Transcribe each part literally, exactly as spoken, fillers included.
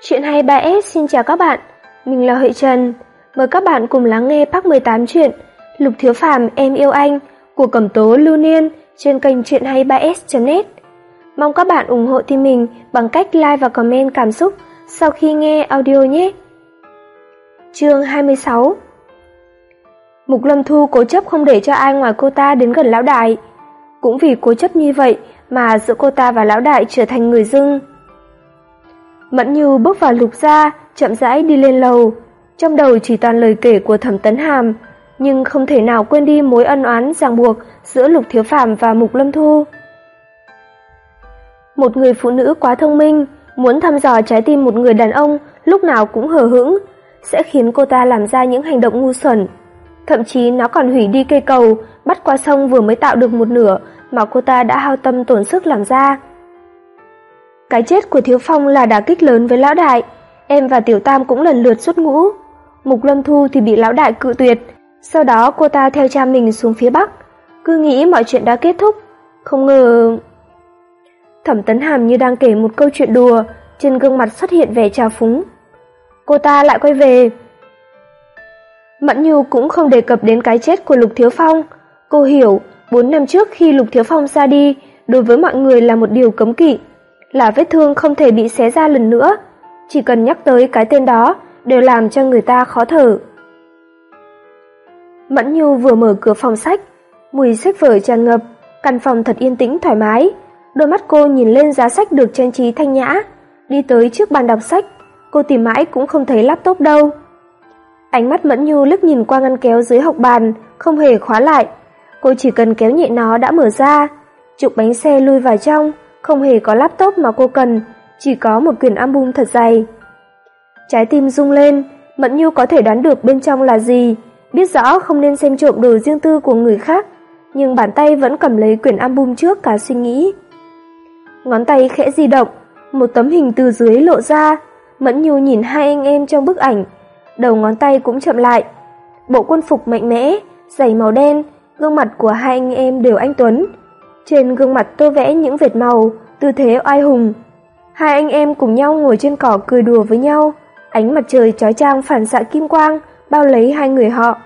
Chuyện hai mươi ba S xin chào các bạn, mình là Huệ Trần. Mời các bạn cùng lắng nghe part mười tám truyện Lục Thiếu Phàm Em Yêu Anh của Cẩm Tố Lưu Niên trên kênh truyện hai mươi ba S chấm net. Mong các bạn ủng hộ team mình bằng cách like và comment cảm xúc sau khi nghe audio nhé. Chương hai mươi sáu. Mục Lâm Thu cố chấp không để cho ai ngoài cô ta đến gần lão đại. Cũng vì cố chấp như vậy mà giữa cô ta và lão đại trở thành người dưng. Mẫn Nhu bước vào Lục gia, chậm rãi đi lên lầu, trong đầu chỉ toàn lời kể của Thẩm Tấn Hàm, nhưng không thể nào quên đi mối ân oán ràng buộc giữa Lục Thiếu Phàm và Mục Lâm Thu. Một người phụ nữ quá thông minh, muốn thăm dò trái tim một người đàn ông lúc nào cũng hờ hững, sẽ khiến cô ta làm ra những hành động ngu xuẩn. Thậm chí nó còn hủy đi cây cầu bắt qua sông vừa mới tạo được một nửa mà cô ta đã hao tâm tổn sức làm ra. Cái chết của Thiếu Phong là đả kích lớn với lão đại, em và Tiểu Tam cũng lần lượt xuất ngũ. Mục Lâm Thu thì bị lão đại cự tuyệt, sau đó cô ta theo cha mình xuống phía Bắc, cứ nghĩ mọi chuyện đã kết thúc, không ngờ... Thẩm Tấn Hàm như đang kể một câu chuyện đùa, trên gương mặt xuất hiện vẻ trào phúng. Cô ta lại quay về. Mẫn Nhu cũng không đề cập đến cái chết của Lục Thiếu Phong. Cô hiểu, bốn năm trước khi Lục Thiếu Phong ra đi, đối với mọi người là một điều cấm kỵ, là vết thương không thể bị xé ra lần nữa. Chỉ cần nhắc tới cái tên đó, đều làm cho người ta khó thở. Mẫn Nhu vừa mở cửa phòng sách, mùi sách vở tràn ngập, căn phòng thật yên tĩnh thoải mái. Đôi mắt cô nhìn lên giá sách được trang trí thanh nhã, đi tới trước bàn đọc sách, cô tìm mãi cũng không thấy laptop đâu. Ánh mắt Mẫn Nhu liếc nhìn qua ngăn kéo dưới học bàn, không hề khóa lại. Cô chỉ cần kéo nhẹ nó đã mở ra, trục bánh xe lui vào trong, không hề có laptop mà cô cần, chỉ có một quyển album thật dày. Trái tim rung lên, Mẫn Nhu có thể đoán được bên trong là gì, biết rõ không nên xem trộm đồ riêng tư của người khác, nhưng bàn tay vẫn cầm lấy quyển album trước cả suy nghĩ. Ngón tay khẽ di động, một tấm hình từ dưới lộ ra. Mẫn Nhu nhìn hai anh em trong bức ảnh, đầu ngón tay cũng chậm lại. Bộ quân phục mạnh mẽ, giày màu đen, gương mặt của hai anh em đều anh tuấn. Trên gương mặt tô vẽ những vệt màu, tư thế oai hùng. Hai anh em cùng nhau ngồi trên cỏ cười đùa với nhau, ánh mặt trời chói chang phản xạ kim quang bao lấy hai người họ.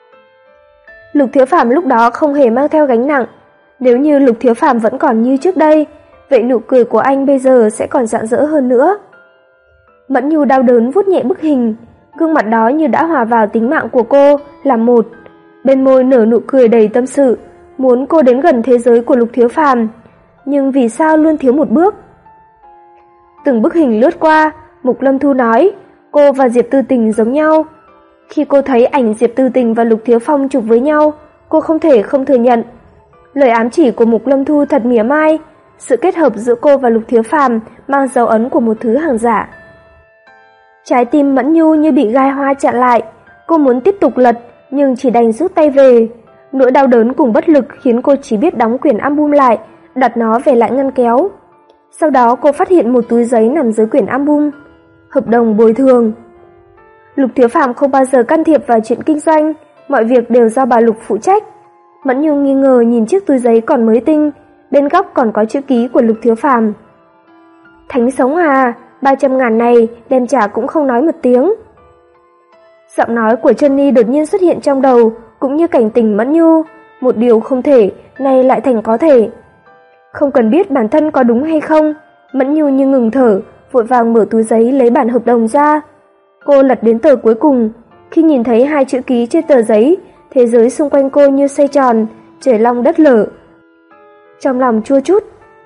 Lục Thiếu Phàm lúc đó không hề mang theo gánh nặng. Nếu như Lục Thiếu Phàm vẫn còn như trước đây, vậy nụ cười của anh bây giờ sẽ còn rạng rỡ hơn nữa. Mẫn Nhu đau đớn vuốt nhẹ bức hình, gương mặt đó như đã hòa vào tính mạng của cô, làm một. Bên môi nở nụ cười đầy tâm sự, muốn cô đến gần thế giới của Lục Thiếu Phàm, nhưng vì sao luôn thiếu một bước. Từng bức hình lướt qua, Mục Lâm Thu nói, cô và Diệp Tư Tình giống nhau. Khi cô thấy ảnh Diệp Tư Tình và Lục Thiếu Phong chụp với nhau, cô không thể không thừa nhận. Lời ám chỉ của Mục Lâm Thu thật mỉa mai, sự kết hợp giữa cô và Lục Thiếu Phàm mang dấu ấn của một thứ hàng giả. Trái tim Mẫn Nhu như bị gai hoa chặn lại, cô muốn tiếp tục lật nhưng chỉ đành rút tay về. Nỗi đau đớn cùng bất lực khiến cô chỉ biết đóng quyển album lại, đặt nó về lại ngăn kéo. Sau đó cô phát hiện một túi giấy nằm dưới quyển album, hợp đồng bồi thường. Lục Thiếu Phàm không bao giờ can thiệp vào chuyện kinh doanh, mọi việc đều do bà Lục phụ trách. Mẫn Nhu nghi ngờ nhìn chiếc túi giấy còn mới tinh, bên góc còn có chữ ký của Lục Thiếu Phàm. Thánh sống à, ba trăm ngàn này đem trả cũng không nói một tiếng. Giọng nói của Jenny đột nhiên xuất hiện trong đầu, cũng như cảnh tỉnh Mẫn Nhu, một điều không thể, nay lại thành có thể. Không cần biết bản thân có đúng hay không, Mẫn Nhu như ngừng thở, vội vàng mở túi giấy lấy bản hợp đồng ra. Cô lật đến tờ cuối cùng, khi nhìn thấy hai chữ ký trên tờ giấy, thế giới xung quanh cô như xoay tròn, trời long đất lở. Trong lòng chua chút.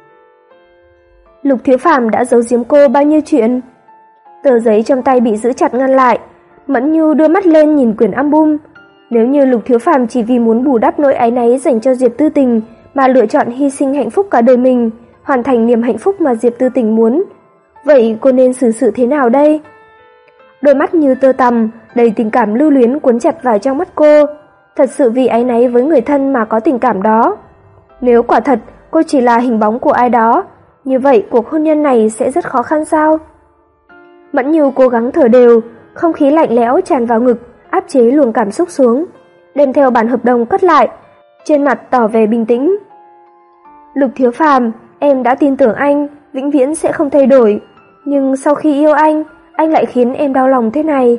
Lục Thiếu Phàm đã giấu giếm cô bao nhiêu chuyện. Tờ giấy trong tay bị giữ chặt ngăn lại, Mẫn Nhu đưa mắt lên nhìn quyển album. Nếu như Lục Thiếu Phàm chỉ vì muốn bù đắp nỗi áy náy dành cho Diệp Tư Tình mà lựa chọn hy sinh hạnh phúc cả đời mình, hoàn thành niềm hạnh phúc mà Diệp Tư Tình muốn, vậy cô nên xử sự thế nào đây? Đôi mắt như tơ tằm, đầy tình cảm lưu luyến cuốn chặt vào trong mắt cô, thật sự vì áy náy với người thân mà có tình cảm đó. Nếu quả thật cô chỉ là hình bóng của ai đó, như vậy cuộc hôn nhân này sẽ rất khó khăn sao? Mẫn Nhu cố gắng thở đều, không khí lạnh lẽo tràn vào ngực, áp chế luồng cảm xúc xuống, đem theo bản hợp đồng cất lại, trên mặt tỏ vẻ bình tĩnh. Lục Thiếu Phàm, em đã tin tưởng anh, vĩnh viễn sẽ không thay đổi, nhưng sau khi yêu anh, anh lại khiến em đau lòng thế này.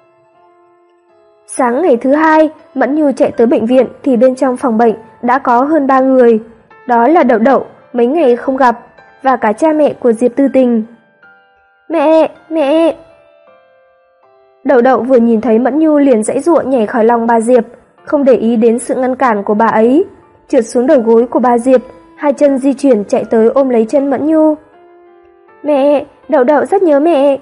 Sáng ngày thứ hai, Mẫn Nhu chạy tới bệnh viện thì bên trong phòng bệnh đã có hơn ba người. Đó là Đậu Đậu, mấy ngày không gặp, và cả cha mẹ của Diệp Tư Tình. Mẹ, mẹ! Đậu Đậu vừa nhìn thấy Mẫn Nhu liền giãy giụa nhảy khỏi lòng bà Diệp, không để ý đến sự ngăn cản của bà ấy, trượt xuống đầu gối của bà Diệp, hai chân di chuyển chạy tới ôm lấy chân Mẫn Nhu. Mẹ, Đậu Đậu rất nhớ mẹ.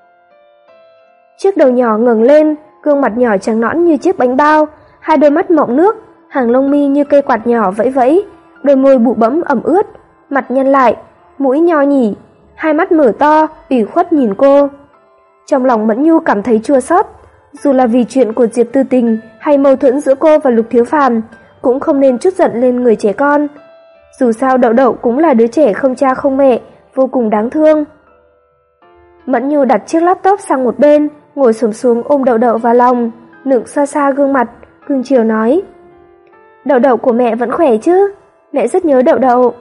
Chiếc đầu nhỏ ngẩng lên, gương mặt nhỏ trắng nõn như chiếc bánh bao, hai đôi mắt mọng nước, hàng lông mi như cây quạt nhỏ vẫy vẫy, đôi môi bụ bẫm ẩm ướt, mặt nhăn lại, mũi nho nhỉ, hai mắt mở to, ủy khuất nhìn cô. Trong lòng Mẫn Nhu cảm thấy chua xót, dù là vì chuyện của Diệp Tư Tình hay mâu thuẫn giữa cô và Lục Thiếu Phàm, cũng không nên trút giận lên người trẻ con. Dù sao Đậu Đậu cũng là đứa trẻ không cha không mẹ, vô cùng đáng thương. Mẫn Nhu đặt chiếc laptop sang một bên, ngồi xổm xuống ôm Đậu Đậu vào lòng, nựng xa xa gương mặt, cưng chiều nói: Đậu Đậu của mẹ vẫn khỏe chứ? Mẹ rất nhớ Đậu Đậu.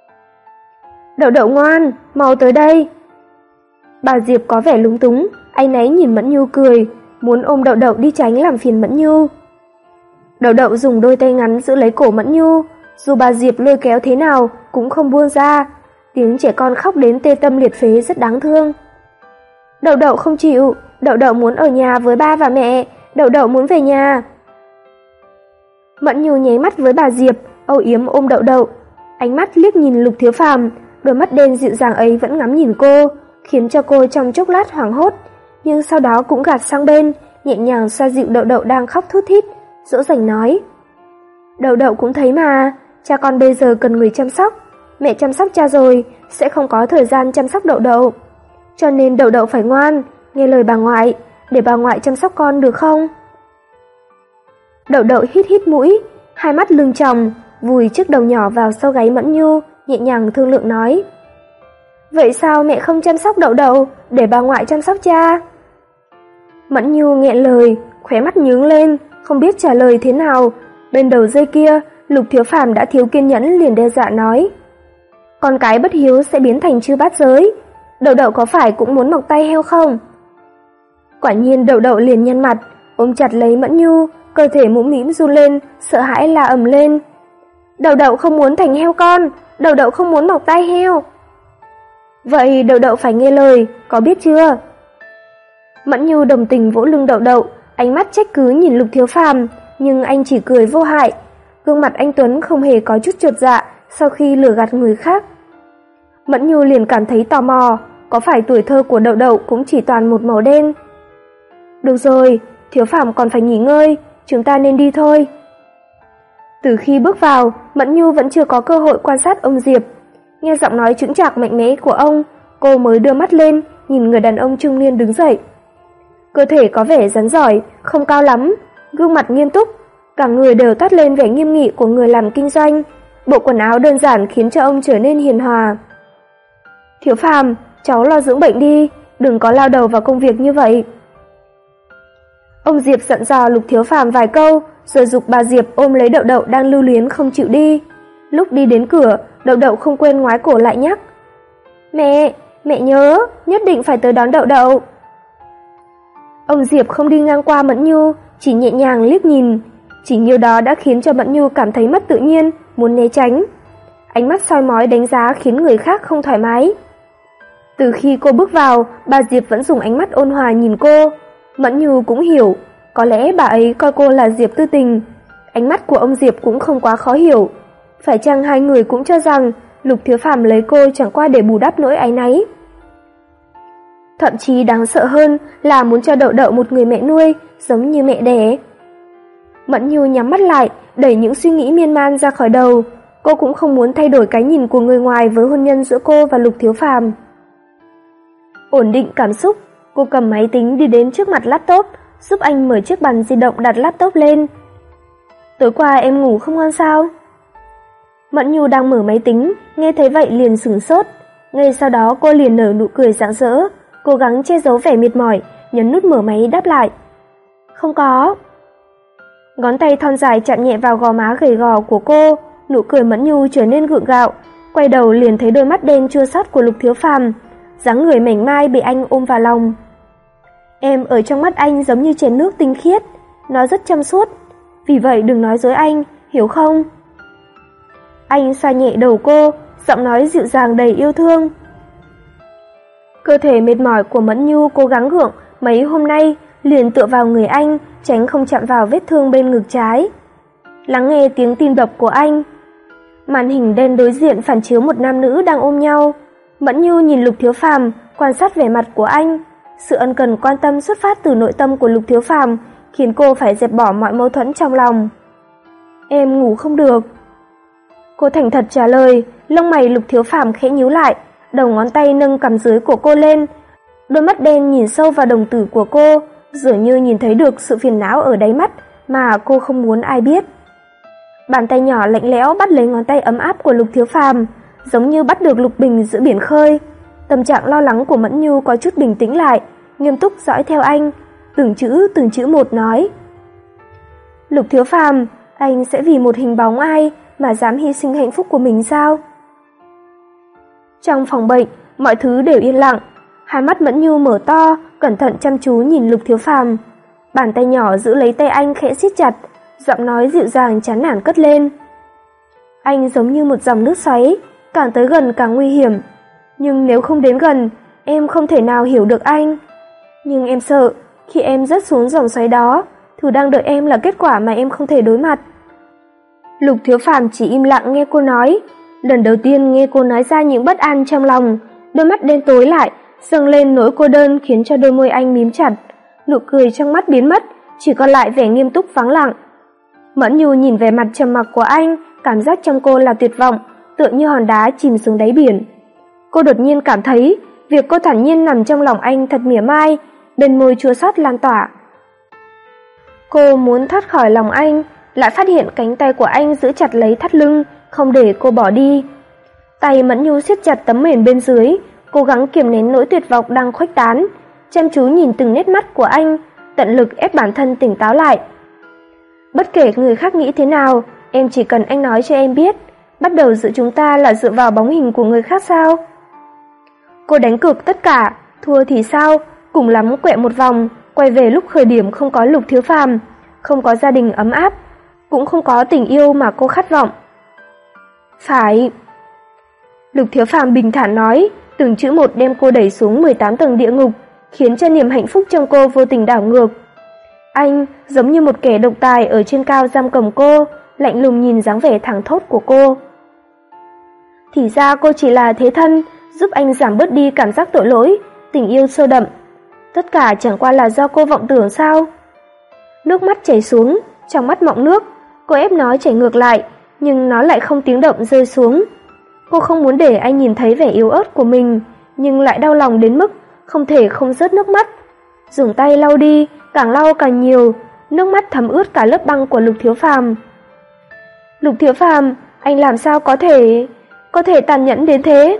Đậu Đậu ngoan, mau tới đây. Bà Diệp có vẻ lúng túng, áy náy nhìn Mẫn Nhu cười, muốn ôm Đậu Đậu đi tránh làm phiền Mẫn Nhu. Đậu Đậu dùng đôi tay ngắn giữ lấy cổ Mẫn Nhu, dù bà Diệp lôi kéo thế nào cũng không buông ra, tiếng trẻ con khóc đến tê tâm liệt phế rất đáng thương. Đậu Đậu không chịu, Đậu Đậu muốn ở nhà với ba và mẹ, Đậu Đậu muốn về nhà. Mẫn Nhu nháy mắt với bà Diệp, âu yếm ôm Đậu Đậu, ánh mắt liếc nhìn Lục Thiếu Phàm, đôi mắt đen dịu dàng ấy vẫn ngắm nhìn cô, khiến cho cô trong chốc lát hoảng hốt, nhưng sau đó cũng gạt sang bên, nhẹ nhàng xoa dịu Đậu Đậu đang khóc thút thít, dỗ dành nói: Đậu Đậu cũng thấy mà, cha con bây giờ cần người chăm sóc, mẹ chăm sóc cha rồi sẽ không có thời gian chăm sóc Đậu Đậu, cho nên Đậu Đậu phải ngoan, nghe lời bà ngoại, để bà ngoại chăm sóc con được không? Đậu Đậu hít hít mũi, hai mắt lưng tròng, vùi chiếc đầu nhỏ vào sau gáy Mẫn Nhu, nhẹ nhàng thương lượng nói: Vậy sao mẹ không chăm sóc Đậu Đậu, để bà ngoại chăm sóc cha? Mẫn Nhu nghẹn lời, khóe mắt nhướng lên, không biết trả lời thế nào. Bên đầu dây kia, Lục Thiếu Phàm đã thiếu kiên nhẫn liền đe dọa nói: Con cái bất hiếu sẽ biến thành chư bát giới, Đậu Đậu có phải cũng muốn mọc tay heo không? Quả nhiên Đậu Đậu liền nhăn mặt, ôm chặt lấy Mẫn Nhu, cơ thể mũm mĩm run lên, sợ hãi la ầm lên: Đậu Đậu không muốn thành heo con, Đậu Đậu không muốn mọc tai heo. Vậy Đậu Đậu phải nghe lời, có biết chưa? Mẫn Nhu đồng tình vỗ lưng Đậu Đậu, ánh mắt trách cứ nhìn Lục Thiếu Phàm, nhưng anh chỉ cười vô hại, gương mặt anh Tuấn không hề có chút chột dạ sau khi lừa gạt người khác. Mẫn Nhu liền cảm thấy tò mò, có phải tuổi thơ của Đậu Đậu cũng chỉ toàn một màu đen? Được rồi, Thiếu Phàm còn phải nghỉ ngơi, chúng ta nên đi thôi. Từ khi bước vào, Mẫn Nhu vẫn chưa có cơ hội quan sát ông Diệp. Nghe giọng nói chững chạc mạnh mẽ của ông, cô mới đưa mắt lên, nhìn người đàn ông trung niên đứng dậy. Cơ thể có vẻ rắn giỏi, không cao lắm, gương mặt nghiêm túc, cả người đều toát lên vẻ nghiêm nghị của người làm kinh doanh. Bộ quần áo đơn giản khiến cho ông trở nên hiền hòa. Thiếu Phàm, cháu lo dưỡng bệnh đi, đừng có lao đầu vào công việc như vậy. Ông Diệp dặn dò Lục Thiếu Phàm vài câu, rồi giục bà Diệp ôm lấy Đậu Đậu đang lưu luyến không chịu đi. Lúc đi đến cửa, Đậu Đậu không quên ngoái cổ lại nhắc: Mẹ, mẹ nhớ, nhất định phải tới đón Đậu Đậu. Ông Diệp không đi ngang qua Mẫn Nhu, chỉ nhẹ nhàng liếc nhìn. Chỉ nhiêu đó đã khiến cho Mẫn Nhu cảm thấy mất tự nhiên, muốn né tránh. Ánh mắt soi mói đánh giá khiến người khác không thoải mái. Từ khi cô bước vào, bà Diệp vẫn dùng ánh mắt ôn hòa nhìn cô. Mẫn Nhu cũng hiểu, có lẽ bà ấy coi cô là Diệp Tư Tình. Ánh mắt của ông Diệp cũng không quá khó hiểu. Phải chăng hai người cũng cho rằng Lục Thiếu Phàm lấy cô chẳng qua để bù đắp nỗi áy náy? Thậm chí đáng sợ hơn là muốn cho Đậu Đậu một người mẹ nuôi, giống như mẹ đẻ. Mẫn Nhu nhắm mắt lại, đẩy những suy nghĩ miên man ra khỏi đầu. Cô cũng không muốn thay đổi cái nhìn của người ngoài với hôn nhân giữa cô và Lục Thiếu Phàm. Ổn định cảm xúc, cô cầm máy tính đi đến trước mặt laptop, giúp anh mở chiếc bàn di động đặt laptop lên. Tối qua em ngủ không ngon sao? Mẫn Nhu đang mở máy tính, nghe thấy vậy liền sửng sốt. Ngay sau đó cô liền nở nụ cười rạng rỡ, cố gắng che giấu vẻ mệt mỏi, nhấn nút mở máy đáp lại: Không có. Ngón tay thon dài chạm nhẹ vào gò má gầy gò của cô, nụ cười Mẫn Nhu trở nên gượng gạo, quay đầu liền thấy đôi mắt đen chua xót của Lục Thiếu Phàm, dáng người mảnh mai bị anh ôm vào lòng. Em ở trong mắt anh giống như chén nước tinh khiết, nó rất trong suốt, vì vậy đừng nói dối anh, hiểu không? Anh xoa nhẹ đầu cô, giọng nói dịu dàng đầy yêu thương. Cơ thể mệt mỏi của Mẫn Nhu cố gắng gượng mấy hôm nay, liền tựa vào người anh, tránh không chạm vào vết thương bên ngực trái. Lắng nghe tiếng tim đập của anh. Màn hình đen đối diện phản chiếu một nam nữ đang ôm nhau. Mẫn Nhu nhìn Lục Thiếu Phàm, quan sát vẻ mặt của anh. Sự ân cần quan tâm xuất phát từ nội tâm của Lục Thiếu Phàm, khiến cô phải dẹp bỏ mọi mâu thuẫn trong lòng. Em ngủ không được. Cô thành thật trả lời, lông mày Lục Thiếu Phàm khẽ nhíu lại, đầu ngón tay nâng cằm dưới của cô lên. Đôi mắt đen nhìn sâu vào đồng tử của cô, dường như nhìn thấy được sự phiền não ở đáy mắt mà cô không muốn ai biết. Bàn tay nhỏ lạnh lẽo bắt lấy ngón tay ấm áp của Lục Thiếu Phàm, giống như bắt được lục bình giữa biển khơi. Tâm trạng lo lắng của Mẫn Nhu có chút bình tĩnh lại, nghiêm túc dõi theo anh, từng chữ từng chữ một nói. Lục Thiếu Phàm, anh sẽ vì một hình bóng ai mà dám hy sinh hạnh phúc của mình sao? Trong phòng bệnh, mọi thứ đều yên lặng. Hai mắt Mẫn Nhu mở to, cẩn thận chăm chú nhìn Lục Thiếu Phàm. Bàn tay nhỏ giữ lấy tay anh khẽ siết chặt, giọng nói dịu dàng chán nản cất lên. Anh giống như một dòng nước xoáy, càng tới gần càng nguy hiểm. Nhưng nếu không đến gần, em không thể nào hiểu được anh. Nhưng em sợ, khi em rớt xuống dòng xoáy đó, thứ đang đợi em là kết quả mà em không thể đối mặt. Lục Thiếu Phàm chỉ im lặng nghe cô nói. Lần đầu tiên nghe cô nói ra những bất an trong lòng, đôi mắt đen tối lại, dâng lên nỗi cô đơn khiến cho đôi môi anh mím chặt. Nụ cười trong mắt biến mất, chỉ còn lại vẻ nghiêm túc vắng lặng. Mẫn Nhu nhìn về mặt trầm mặc của anh, cảm giác trong cô là tuyệt vọng, tựa như hòn đá chìm xuống đáy biển. Cô đột nhiên cảm thấy, việc cô thản nhiên nằm trong lòng anh thật mỉa mai, bên môi chua xót lan tỏa. Cô muốn thoát khỏi lòng anh, lại phát hiện cánh tay của anh giữ chặt lấy thắt lưng, không để cô bỏ đi. Tay Mẫn Nhu siết chặt tấm mền bên dưới, cố gắng kiềm nén nỗi tuyệt vọng đang khuếch tán, chăm chú nhìn từng nét mắt của anh, tận lực ép bản thân tỉnh táo lại. Bất kể người khác nghĩ thế nào, em chỉ cần anh nói cho em biết, bắt đầu giữa chúng ta là dựa vào bóng hình của người khác sao? Cô đánh cược tất cả, thua thì sao, cùng lắm quẹo một vòng, quay về lúc khởi điểm không có Lục Thiếu Phàm, không có gia đình ấm áp, cũng không có tình yêu mà cô khát vọng. Phải. Lục Thiếu Phàm bình thản nói, từng chữ một đem cô đẩy xuống mười tám tầng địa ngục, khiến cho niềm hạnh phúc trong cô vô tình đảo ngược. Anh giống như một kẻ độc tài ở trên cao giam cầm cô, lạnh lùng nhìn dáng vẻ thẳng thốt của cô. Thì ra cô chỉ là thế thân, giúp anh giảm bớt đi cảm giác tội lỗi, tình yêu sâu đậm. Tất cả chẳng qua là do cô vọng tưởng sao? Nước mắt chảy xuống, trong mắt mọng nước, cô ép nó chảy ngược lại, nhưng nó lại không tiếng động rơi xuống. Cô không muốn để anh nhìn thấy vẻ yếu ớt của mình, nhưng lại đau lòng đến mức không thể không rớt nước mắt. Dùng tay lau đi, càng lau càng nhiều, nước mắt thấm ướt cả lớp băng của Lục Thiếu Phàm. Lục Thiếu Phàm, anh làm sao có thể, có thể tàn nhẫn đến thế?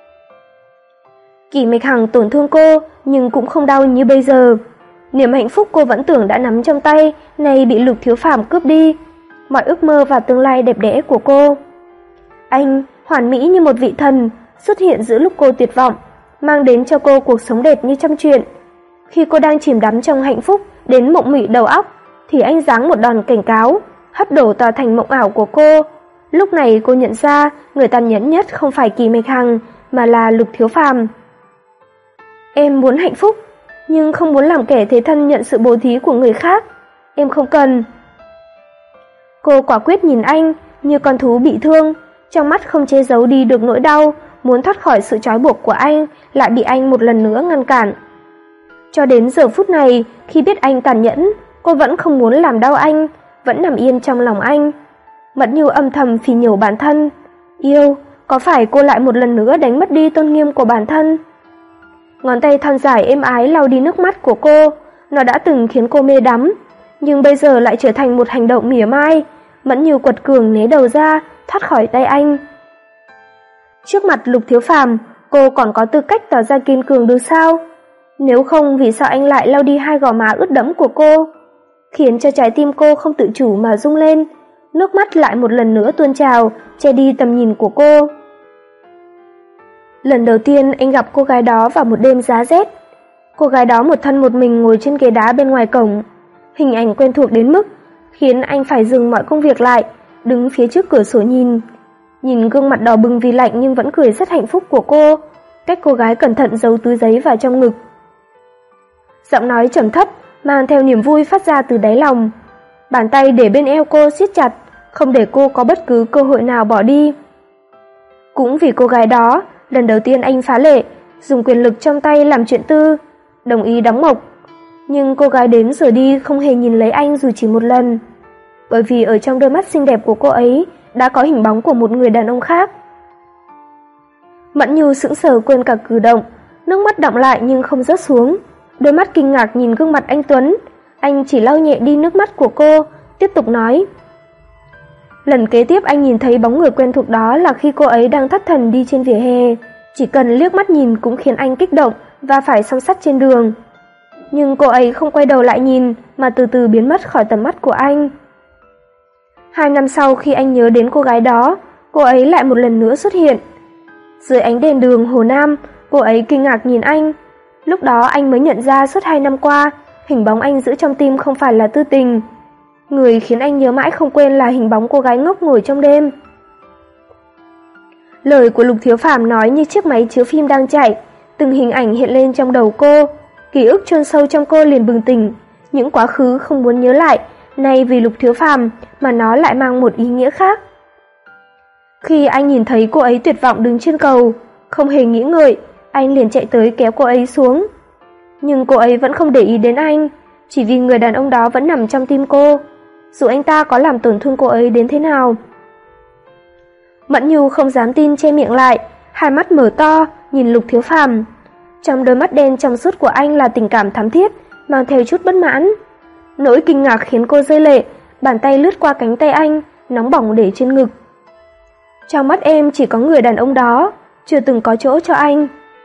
Kỷ Mịch Hằng tổn thương cô, nhưng cũng không đau như bây giờ. Niềm hạnh phúc cô vẫn tưởng đã nắm trong tay, nay bị Lục Thiếu Phàm cướp đi. Mọi ước mơ và tương lai đẹp đẽ của cô. Anh, hoàn mỹ như một vị thần, xuất hiện giữa lúc cô tuyệt vọng, mang đến cho cô cuộc sống đẹp như trong truyện. Khi cô đang chìm đắm trong hạnh phúc đến mộng mị đầu óc, thì anh giáng một đòn cảnh cáo, hất đổ tòa thành mộng ảo của cô. Lúc này cô nhận ra người tàn nhẫn nhất không phải Kỷ Mịch Hằng, mà là Lục Thiếu Phàm. Em muốn hạnh phúc, nhưng không muốn làm kẻ thế thân nhận sự bố thí của người khác. Em không cần. Cô quả quyết nhìn anh như con thú bị thương, trong mắt không che giấu đi được nỗi đau, muốn thoát khỏi sự trói buộc của anh, lại bị anh một lần nữa ngăn cản. Cho đến giờ phút này, khi biết anh tàn nhẫn, cô vẫn không muốn làm đau anh, vẫn nằm yên trong lòng anh. Mẫn Nhu âm thầm phì nhổ bản thân. Yêu, có phải cô lại một lần nữa đánh mất đi tôn nghiêm của bản thân? Ngón tay thon dài êm ái lau đi nước mắt của cô, nó đã từng khiến cô mê đắm, nhưng bây giờ lại trở thành một hành động mỉa mai. Mẫn Nhu quật cường né đầu ra, thoát khỏi tay anh. Trước mặt Lục Thiếu Phàm, cô còn có tư cách tỏ ra kiên cường được sao? Nếu không, vì sao anh lại lau đi hai gò má ướt đẫm của cô, khiến cho trái tim cô không tự chủ mà rung lên, nước mắt lại một lần nữa tuôn trào, che đi tầm nhìn của cô. Lần đầu tiên anh gặp cô gái đó vào một đêm giá rét. Cô gái đó một thân một mình ngồi trên ghế đá bên ngoài cổng, hình ảnh quen thuộc đến mức khiến anh phải dừng mọi công việc lại, đứng phía trước cửa sổ nhìn. Nhìn gương mặt đỏ bừng vì lạnh nhưng vẫn cười rất hạnh phúc của cô, cách cô gái cẩn thận giấu túi giấy vào trong ngực. Giọng nói trầm thấp, mang theo niềm vui phát ra từ đáy lòng. Bàn tay để bên eo cô siết chặt, không để cô có bất cứ cơ hội nào bỏ đi. Cũng vì cô gái đó, lần đầu tiên anh phá lệ, dùng quyền lực trong tay làm chuyện tư, đồng ý đóng mộc. Nhưng cô gái đến rồi đi không hề nhìn lấy anh dù chỉ một lần, bởi vì ở trong đôi mắt xinh đẹp của cô ấy đã có hình bóng của một người đàn ông khác. Mẫn Nhu sững sờ quên cả cử động, nước mắt đọng lại nhưng không rớt xuống, đôi mắt kinh ngạc nhìn gương mặt anh Tuấn. Anh chỉ lau nhẹ đi nước mắt của cô, tiếp tục nói. Lần kế tiếp anh nhìn thấy bóng người quen thuộc đó là khi cô ấy đang thất thần đi trên vỉa hè, chỉ cần liếc mắt nhìn cũng khiến anh kích động và phải song sắt trên đường. Nhưng cô ấy không quay đầu lại nhìn mà từ từ biến mất khỏi tầm mắt của anh. Hai năm sau khi anh nhớ đến cô gái đó, cô ấy lại một lần nữa xuất hiện. Dưới ánh đèn đường Hồ Nam, cô ấy kinh ngạc nhìn anh. Lúc đó anh mới nhận ra suốt hai năm qua, hình bóng anh giữ trong tim không phải là Tư Tình. Người khiến anh nhớ mãi không quên là hình bóng cô gái ngốc ngồi trong đêm. Lời của Lục Thiếu Phàm nói như chiếc máy chiếu phim đang chạy, từng hình ảnh hiện lên trong đầu cô, ký ức chôn sâu trong cô liền bừng tỉnh, những quá khứ không muốn nhớ lại, nay vì Lục Thiếu Phàm mà nó lại mang một ý nghĩa khác. Khi anh nhìn thấy cô ấy tuyệt vọng đứng trên cầu, không hề nghĩ ngợi, anh liền chạy tới kéo cô ấy xuống. Nhưng cô ấy vẫn không để ý đến anh, chỉ vì người đàn ông đó vẫn nằm trong tim cô, dù anh ta có làm tổn thương cô ấy đến thế nào. Mẫn Nhu không dám tin che miệng lại, hai mắt mở to, nhìn Lục Thiếu Phàm. Trong đôi mắt đen trong suốt của anh là tình cảm thắm thiết, mang theo chút bất mãn. Nỗi kinh ngạc khiến cô rơi lệ, bàn tay lướt qua cánh tay anh, nóng bỏng để trên ngực. Trong mắt em chỉ có người đàn ông đó, chưa từng có chỗ cho anh.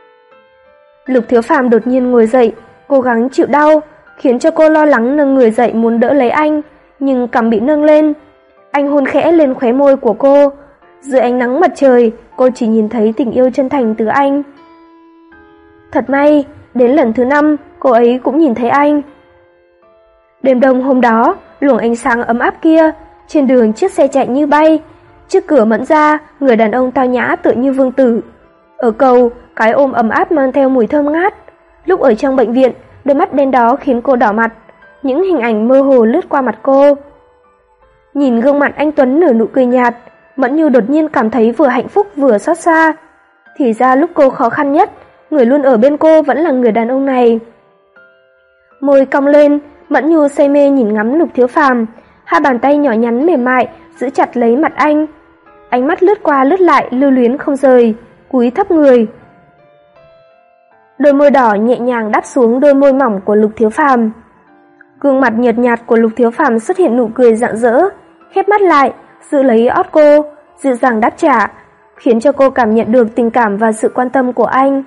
Lục Thiếu Phàm đột nhiên ngồi dậy, cố gắng chịu đau, khiến cho cô lo lắng nâng người dậy muốn đỡ lấy anh, nhưng cằm bị nâng lên. Anh hôn khẽ lên khóe môi của cô. Dưới ánh nắng mặt trời, cô chỉ nhìn thấy tình yêu chân thành từ anh. Thật may, đến lần thứ năm, cô ấy cũng nhìn thấy anh. Đêm đông hôm đó, luồng ánh sáng ấm áp kia, trên đường chiếc xe chạy như bay. Trước cửa Mẫn ra, người đàn ông tao nhã tựa như vương tử. Ở cầu, cái ôm ấm áp mang theo mùi thơm ngát. Lúc ở trong bệnh viện, đôi mắt đen đó khiến cô đỏ mặt. Những hình ảnh mơ hồ lướt qua mặt cô. Nhìn gương mặt anh Tuấn nở nụ cười nhạt, Mẫn Nhu đột nhiên cảm thấy vừa hạnh phúc vừa xót xa. Thì ra lúc cô khó khăn nhất, người luôn ở bên cô vẫn là người đàn ông này. Môi cong lên, Mẫn Nhu say mê nhìn ngắm Lục Thiếu Phàm, hai bàn tay nhỏ nhắn mềm mại giữ chặt lấy mặt anh. Ánh mắt lướt qua lướt lại lưu luyến không rời, cúi thấp người. Đôi môi đỏ nhẹ nhàng đáp xuống đôi môi mỏng của Lục Thiếu Phàm. Gương mặt nhợt nhạt của Lục Thiếu Phàm xuất hiện nụ cười rạng rỡ, khép mắt lại, giữ lấy ót cô, dịu dàng đáp trả, khiến cho cô cảm nhận được tình cảm và sự quan tâm của anh.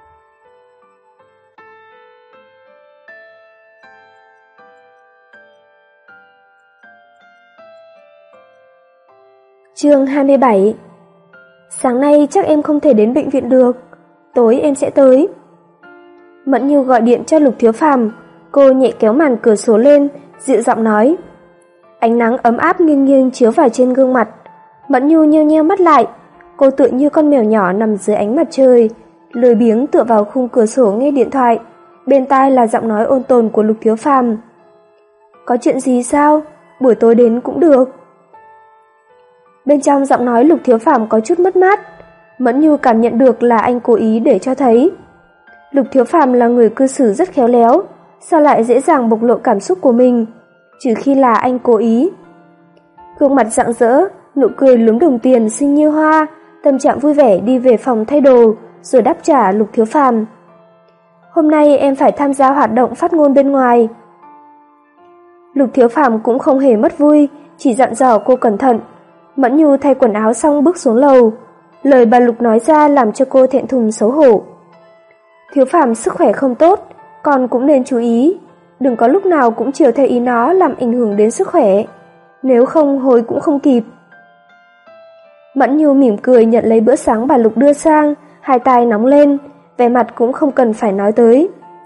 Chương hai mươi bảy. Sáng nay chắc em không thể đến bệnh viện được, tối em sẽ tới. Mẫn Nhu gọi điện cho Lục Thiếu Phàm, cô nhẹ kéo màn cửa sổ lên, dịu giọng nói. Ánh nắng ấm áp nghiêng nghiêng chiếu vào trên gương mặt. Mẫn Nhu nheo nheo mắt lại, cô tựa như con mèo nhỏ nằm dưới ánh mặt trời, lười biếng tựa vào khung cửa sổ nghe điện thoại, bên tai là giọng nói ôn tồn của Lục Thiếu Phàm. Có chuyện gì sao? Buổi tối đến cũng được. Bên trong giọng nói Lục Thiếu Phàm có chút mất mát, Mẫn Nhu cảm nhận được là anh cố ý để cho thấy. Lục Thiếu Phàm là người cư xử rất khéo léo, sao lại dễ dàng bộc lộ cảm xúc của mình, trừ khi là anh cố ý. Gương mặt rạng rỡ, nụ cười lúm đồng tiền xinh như hoa, tâm trạng vui vẻ đi về phòng thay đồ, rồi đáp trả Lục Thiếu Phàm. Hôm nay em phải tham gia hoạt động phát ngôn bên ngoài. Lục Thiếu Phàm cũng không hề mất vui, chỉ dặn dò cô cẩn thận. Mẫn Nhu thay quần áo xong bước xuống lầu, lời bà Lục nói ra làm cho cô thẹn thùng xấu hổ. Thiếu Phàm sức khỏe không tốt, con cũng nên chú ý, đừng có lúc nào cũng chiều theo ý nó làm ảnh hưởng đến sức khỏe, nếu không hối cũng không kịp. Mẫn Nhu mỉm cười nhận lấy bữa sáng bà Lục đưa sang, hai tai nóng lên, vẻ mặt cũng không cần phải nói tới.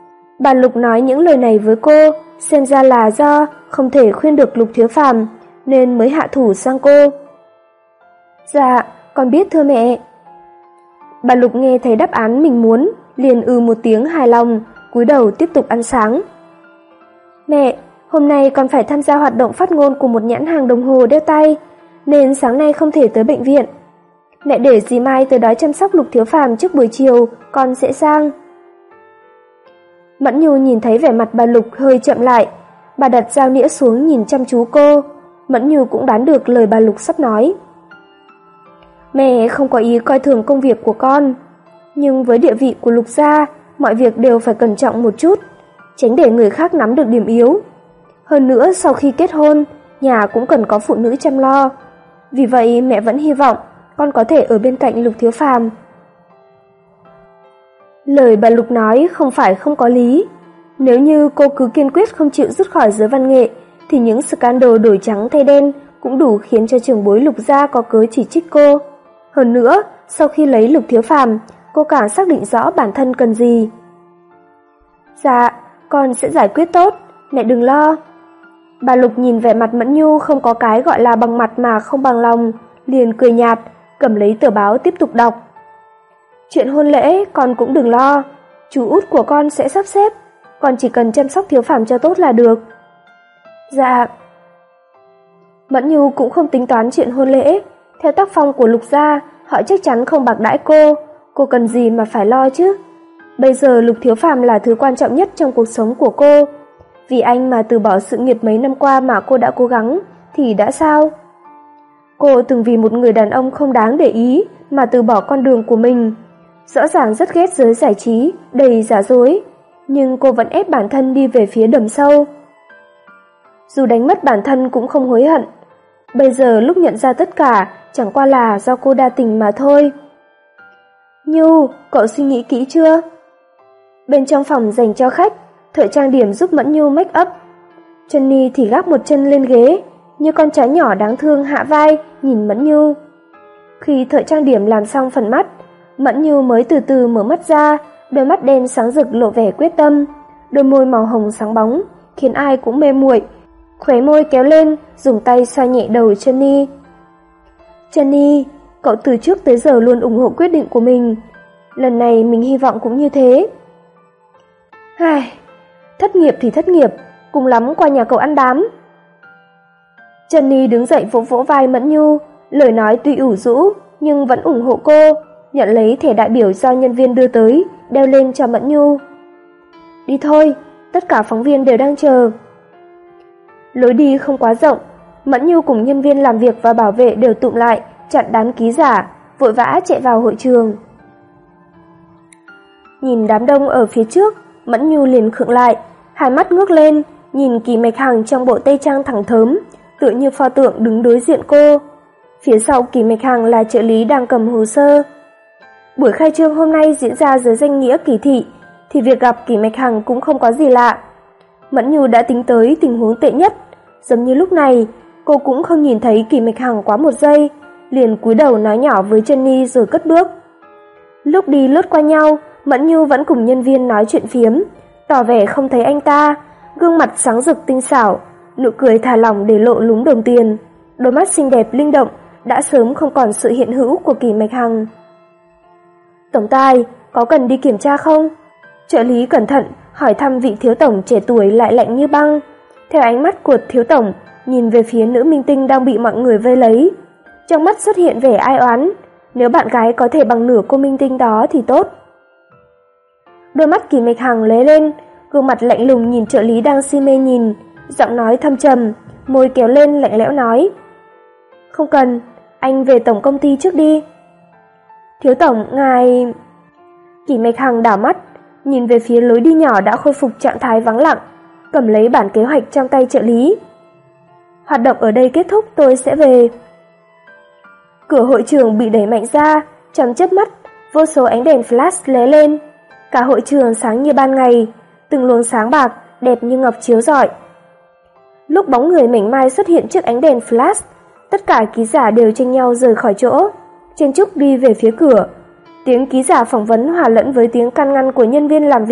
Bà Lục nói những lời này với cô, xem ra là do không thể khuyên được Lục Thiếu Phàm nên mới hạ thủ sang cô. Dạ, con biết thưa mẹ. Bà Lục nghe thấy đáp án mình muốn, liền ư một tiếng hài lòng, cúi đầu tiếp tục ăn sáng. Mẹ, hôm nay con phải tham gia hoạt động phát ngôn của một nhãn hàng đồng hồ đeo tay, nên sáng nay không thể tới bệnh viện. Mẹ để dì Mai tới đó chăm sóc Lục Thiếu Phàm trước buổi chiều, con sẽ sang. Mẫn Nhu nhìn thấy vẻ mặt bà Lục hơi chậm lại, bà đặt dao nĩa xuống nhìn chăm chú cô. Mẫn Nhu cũng đoán được lời bà Lục sắp nói. Mẹ không có ý coi thường công việc của con, nhưng với địa vị của Lục gia, mọi việc đều phải cẩn trọng một chút, tránh để người khác nắm được điểm yếu. Hơn nữa sau khi kết hôn, nhà cũng cần có phụ nữ chăm lo. Vì vậy mẹ vẫn hy vọng con có thể ở bên cạnh Lục Thiếu Phàm. Lời bà Lục nói không phải không có lý. Nếu như cô cứ kiên quyết không chịu rút khỏi giới văn nghệ, thì những scandal đổi trắng thay đen cũng đủ khiến cho trưởng bối Lục gia có cớ chỉ trích cô. Hơn nữa, sau khi lấy Lục Thiếu Phàm, cô càng xác định rõ bản thân cần gì. Dạ, con sẽ giải quyết tốt, mẹ đừng lo. Bà Lục nhìn vẻ mặt Mẫn Nhu không có cái gọi là bằng mặt mà không bằng lòng, liền cười nhạt, cầm lấy tờ báo tiếp tục đọc. Chuyện hôn lễ con cũng đừng lo, chú út của con sẽ sắp xếp, con chỉ cần chăm sóc Thiếu Phàm cho tốt là được. Dạ. Mẫn Nhu cũng không tính toán chuyện hôn lễ, theo tác phong của Lục gia, họ chắc chắn không bạc đãi cô, cô cần gì mà phải lo chứ. Bây giờ Lục Thiếu Phàm là thứ quan trọng nhất trong cuộc sống của cô, vì anh mà từ bỏ sự nghiệp mấy năm qua mà cô đã cố gắng thì đã sao? Cô từng vì một người đàn ông không đáng để ý mà từ bỏ con đường của mình. Rõ ràng rất ghét giới giải trí, đầy giả dối, nhưng cô vẫn ép bản thân đi về phía đầm sâu. Dù đánh mất bản thân cũng không hối hận. Bây giờ lúc nhận ra tất cả chẳng qua là do cô đa tình mà thôi. Nhu, cậu suy nghĩ kỹ chưa? Bên trong phòng dành cho khách, thợ trang điểm giúp Mẫn Nhu make up. Jenny thì gác một chân lên ghế, như con chó nhỏ đáng thương hạ vai nhìn Mẫn Nhu. Khi thợ trang điểm làm xong phần mắt, Mẫn Nhu mới từ từ mở mắt ra, đôi mắt đen sáng rực lộ vẻ quyết tâm, đôi môi màu hồng sáng bóng, khiến ai cũng mê muội. Khóe môi kéo lên, dùng tay xoa nhẹ đầu Jenny. Jenny, cậu từ trước tới giờ luôn ủng hộ quyết định của mình. Lần này mình hy vọng cũng như thế. Ai, thất nghiệp thì thất nghiệp, cùng lắm qua nhà cậu ăn đám. Jenny đứng dậy vỗ vỗ vai Mẫn Nhu, lời nói tuy ủ rũ nhưng vẫn ủng hộ cô, nhận lấy thẻ đại biểu do nhân viên đưa tới, đeo lên cho Mẫn Nhu. Đi thôi, tất cả phóng viên đều đang chờ. Lối đi không quá rộng, Mẫn Nhu cùng nhân viên làm việc và bảo vệ đều tụm lại, chặn đám ký giả, vội vã chạy vào hội trường. Nhìn đám đông ở phía trước, Mẫn Nhu liền khựng lại, hai mắt ngước lên, nhìn Kỳ Mạch Hằng trong bộ tây trang thẳng thớm, tựa như pho tượng đứng đối diện cô. Phía sau Kỳ Mạch Hằng là trợ lý đang cầm hồ sơ. Buổi khai trương hôm nay diễn ra dưới danh nghĩa kỳ thị, thì việc gặp Kỳ Mạch Hằng cũng không có gì lạ. Mẫn Nhu đã tính tới tình huống tệ nhất, giống như lúc này, cô cũng không nhìn thấy Kỳ Mạch Hằng quá một giây, liền cúi đầu nói nhỏ với Jenny rồi cất bước. Lúc đi lướt qua nhau, Mẫn Nhu vẫn cùng nhân viên nói chuyện phiếm, tỏ vẻ không thấy anh ta, gương mặt sáng rực tinh xảo, nụ cười thả lỏng để lộ lúm đồng tiền, đôi mắt xinh đẹp linh động đã sớm không còn sự hiện hữu của Kỳ Mạch Hằng. Tổng tài, có cần đi kiểm tra không? Trợ lý cẩn thận hỏi thăm vị thiếu tổng trẻ tuổi lại lạnh như băng, theo ánh mắt của thiếu tổng nhìn về phía nữ minh tinh đang bị mọi người vây lấy, trong mắt xuất hiện vẻ ai oán, nếu bạn gái có thể bằng nửa cô minh tinh đó thì tốt. Đôi mắt Kỳ Mạch Hằng lóe lên, gương mặt lạnh lùng nhìn trợ lý đang si mê nhìn, giọng nói thâm trầm, môi kéo lên lạnh lẽo nói: Không cần, anh về tổng công ty trước đi. Thiếu tổng, ngài... Kỳ Mạch Hằng đảo mắt, nhìn về phía lối đi nhỏ đã khôi phục trạng thái vắng lặng, cầm lấy bản kế hoạch trong tay trợ lý. Hoạt động ở đây kết thúc tôi sẽ về. Cửa hội trường bị đẩy mạnh ra, trong chớp mắt, vô số ánh đèn flash lóe lên. Cả hội trường sáng như ban ngày, từng luồng sáng bạc, đẹp như ngọc chiếu rọi. Lúc bóng người mảnh mai xuất hiện trước ánh đèn flash, tất cả ký giả đều tranh nhau rời khỏi chỗ. Chen Trúc đi về phía cửa. Tiếng ký giả phỏng vấn hòa lẫn với tiếng can ngăn của nhân viên làm việc,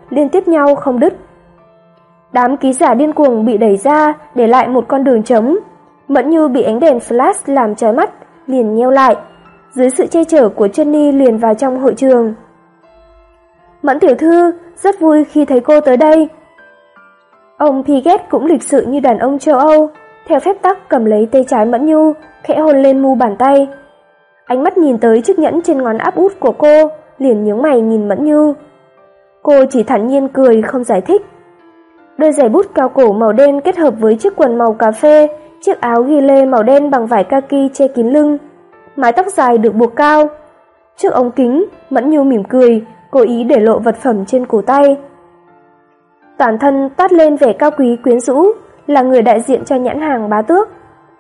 liên tiếp nhau không đứt. Đám ký giả điên cuồng bị đẩy ra, để lại một con đường trống. Mẫn Nhu bị ánh đèn flash làm chói mắt, liền nheo lại. Dưới sự che chở của Jenny liền vào trong hội trường. Mẫn tiểu thư, rất vui khi thấy cô tới đây. Ông Piget cũng lịch sự như đàn ông châu Âu, theo phép tắc cầm lấy tay trái Mẫn Nhu, khẽ hôn lên mu bàn tay. Ánh mắt nhìn tới chiếc nhẫn trên ngón áp út của cô, liền nhướng mày nhìn Mẫn Nhu. Cô chỉ thản nhiên cười không giải thích. Đôi giày bút cao cổ màu đen kết hợp với chiếc quần màu cà phê, chiếc áo ghi lê màu đen bằng vải kaki che kín lưng, mái tóc dài được buộc cao. Trước ống kính, Mẫn Nhu mỉm cười, cố ý để lộ vật phẩm trên cổ tay. Toàn thân toát lên vẻ cao quý quyến rũ, là người đại diện cho nhãn hàng Bá Tước.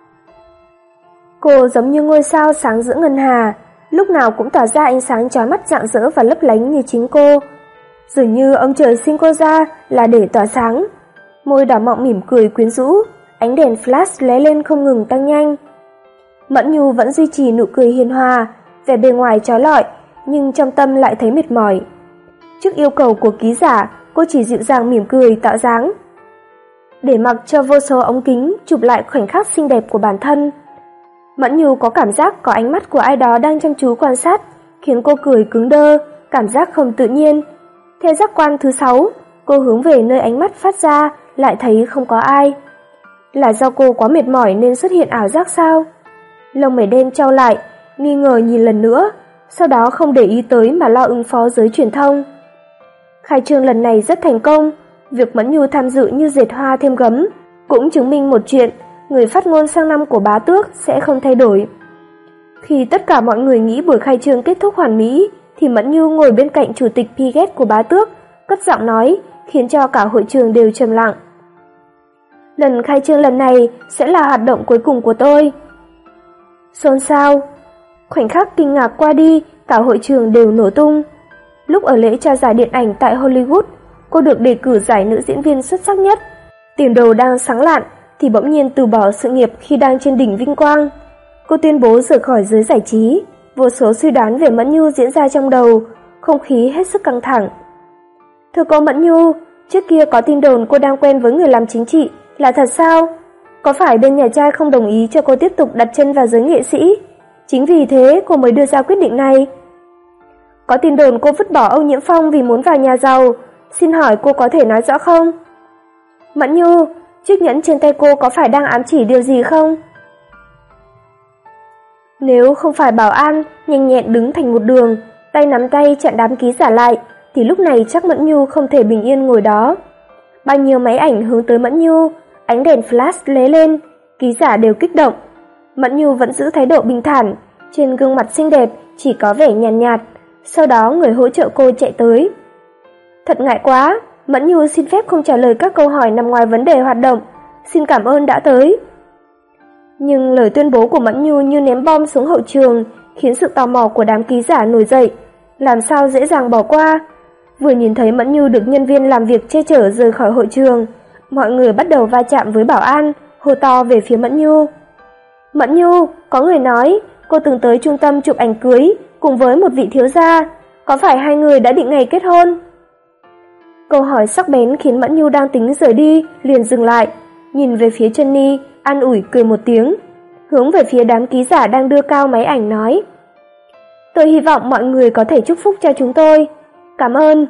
Cô giống như ngôi sao sáng giữa ngân hà, lúc nào cũng tỏa ra ánh sáng chói mắt rạng rỡ và lấp lánh như chính cô. Dường như ông trời sinh cô ra là để tỏa sáng. Môi đỏ mọng mỉm cười quyến rũ, ánh đèn flash lóe lên không ngừng tăng nhanh. Mẫn Nhu vẫn duy trì nụ cười hiền hòa, vẻ bề ngoài trói lọi, nhưng trong tâm lại thấy mệt mỏi. Trước yêu cầu của ký giả, cô chỉ dịu dàng mỉm cười tạo dáng, để mặc cho vô số ống kính chụp lại khoảnh khắc xinh đẹp của bản thân. Mẫn Nhu có cảm giác có ánh mắt của ai đó đang chăm chú quan sát, khiến cô cười cứng đơ, cảm giác không tự nhiên. Theo giác quan thứ sáu, cô hướng về nơi ánh mắt phát ra, lại thấy không có ai. Là do cô quá mệt mỏi nên xuất hiện ảo giác sao? Lông mày đen chau lại, nghi ngờ nhìn lần nữa, sau đó không để ý tới mà lo ứng phó giới truyền thông. Khai trương lần này rất thành công, việc Mẫn Nhu tham dự như dệt hoa thêm gấm, cũng chứng minh một chuyện, người phát ngôn sang năm của Bá Tước sẽ không thay đổi. Khi tất cả mọi người nghĩ buổi khai trương kết thúc hoàn mỹ, thì Mẫn Nhu ngồi bên cạnh chủ tịch Piget của Bá Tước, cất giọng nói, khiến cho cả hội trường đều trầm lặng. Lần khai trương lần này sẽ là hoạt động cuối cùng của tôi. Xôn xao. Khoảnh khắc kinh ngạc qua đi, cả hội trường đều nổ tung. Lúc ở lễ trao giải điện ảnh tại Hollywood, cô được đề cử giải nữ diễn viên xuất sắc nhất. Tiền đồ đang sáng lạn, thì bỗng nhiên từ bỏ sự nghiệp khi đang trên đỉnh vinh quang. Cô tuyên bố rời khỏi giới giải trí, vô số suy đoán về Mẫn Nhu diễn ra trong đầu, không khí hết sức căng thẳng. Thưa cô Mẫn Nhu, trước kia có tin đồn cô đang quen với người làm chính trị, là thật sao? Có phải bên nhà trai không đồng ý cho cô tiếp tục đặt chân vào giới nghệ sĩ? Chính vì thế cô mới đưa ra quyết định này. Có tin đồn cô vứt bỏ Âu Nhiễm Phong vì muốn vào nhà giàu, xin hỏi cô có thể nói rõ không? Mẫn Nhu, chiếc nhẫn trên tay cô có phải đang ám chỉ điều gì không? Nếu không phải bảo an nhanh nhẹn đứng thành một đường, tay nắm tay chặn đám ký giả lại, thì lúc này chắc Mẫn Nhu không thể bình yên ngồi đó. Bao nhiêu máy ảnh hướng tới Mẫn Nhu, ánh đèn flash lóe lên, ký giả đều kích động. Mẫn Nhu vẫn giữ thái độ bình thản, trên gương mặt xinh đẹp chỉ có vẻ nhàn nhạt, nhạt. Sau đó người hỗ trợ cô chạy tới. Thật ngại quá, Mẫn Nhu xin phép không trả lời các câu hỏi nằm ngoài vấn đề hoạt động, xin cảm ơn đã tới. Nhưng lời tuyên bố của Mẫn Nhu như ném bom xuống hậu trường, khiến sự tò mò của đám ký giả nổi dậy, làm sao dễ dàng bỏ qua. Vừa nhìn thấy Mẫn Nhu được nhân viên làm việc che chở rời khỏi hội trường, mọi người bắt đầu va chạm với bảo an, hô to về phía Mẫn Nhu. Mẫn Nhu, có người nói cô từng tới trung tâm chụp ảnh cưới cùng với một vị thiếu gia, có phải hai người đã định ngày kết hôn? Câu hỏi sắc bén khiến Mẫn Nhu đang tính rời đi, liền dừng lại, nhìn về phía Jenny, an ủi cười một tiếng, hướng về phía đám ký giả đang đưa cao máy ảnh nói. Tôi hy vọng mọi người có thể chúc phúc cho chúng tôi. Cảm ơn.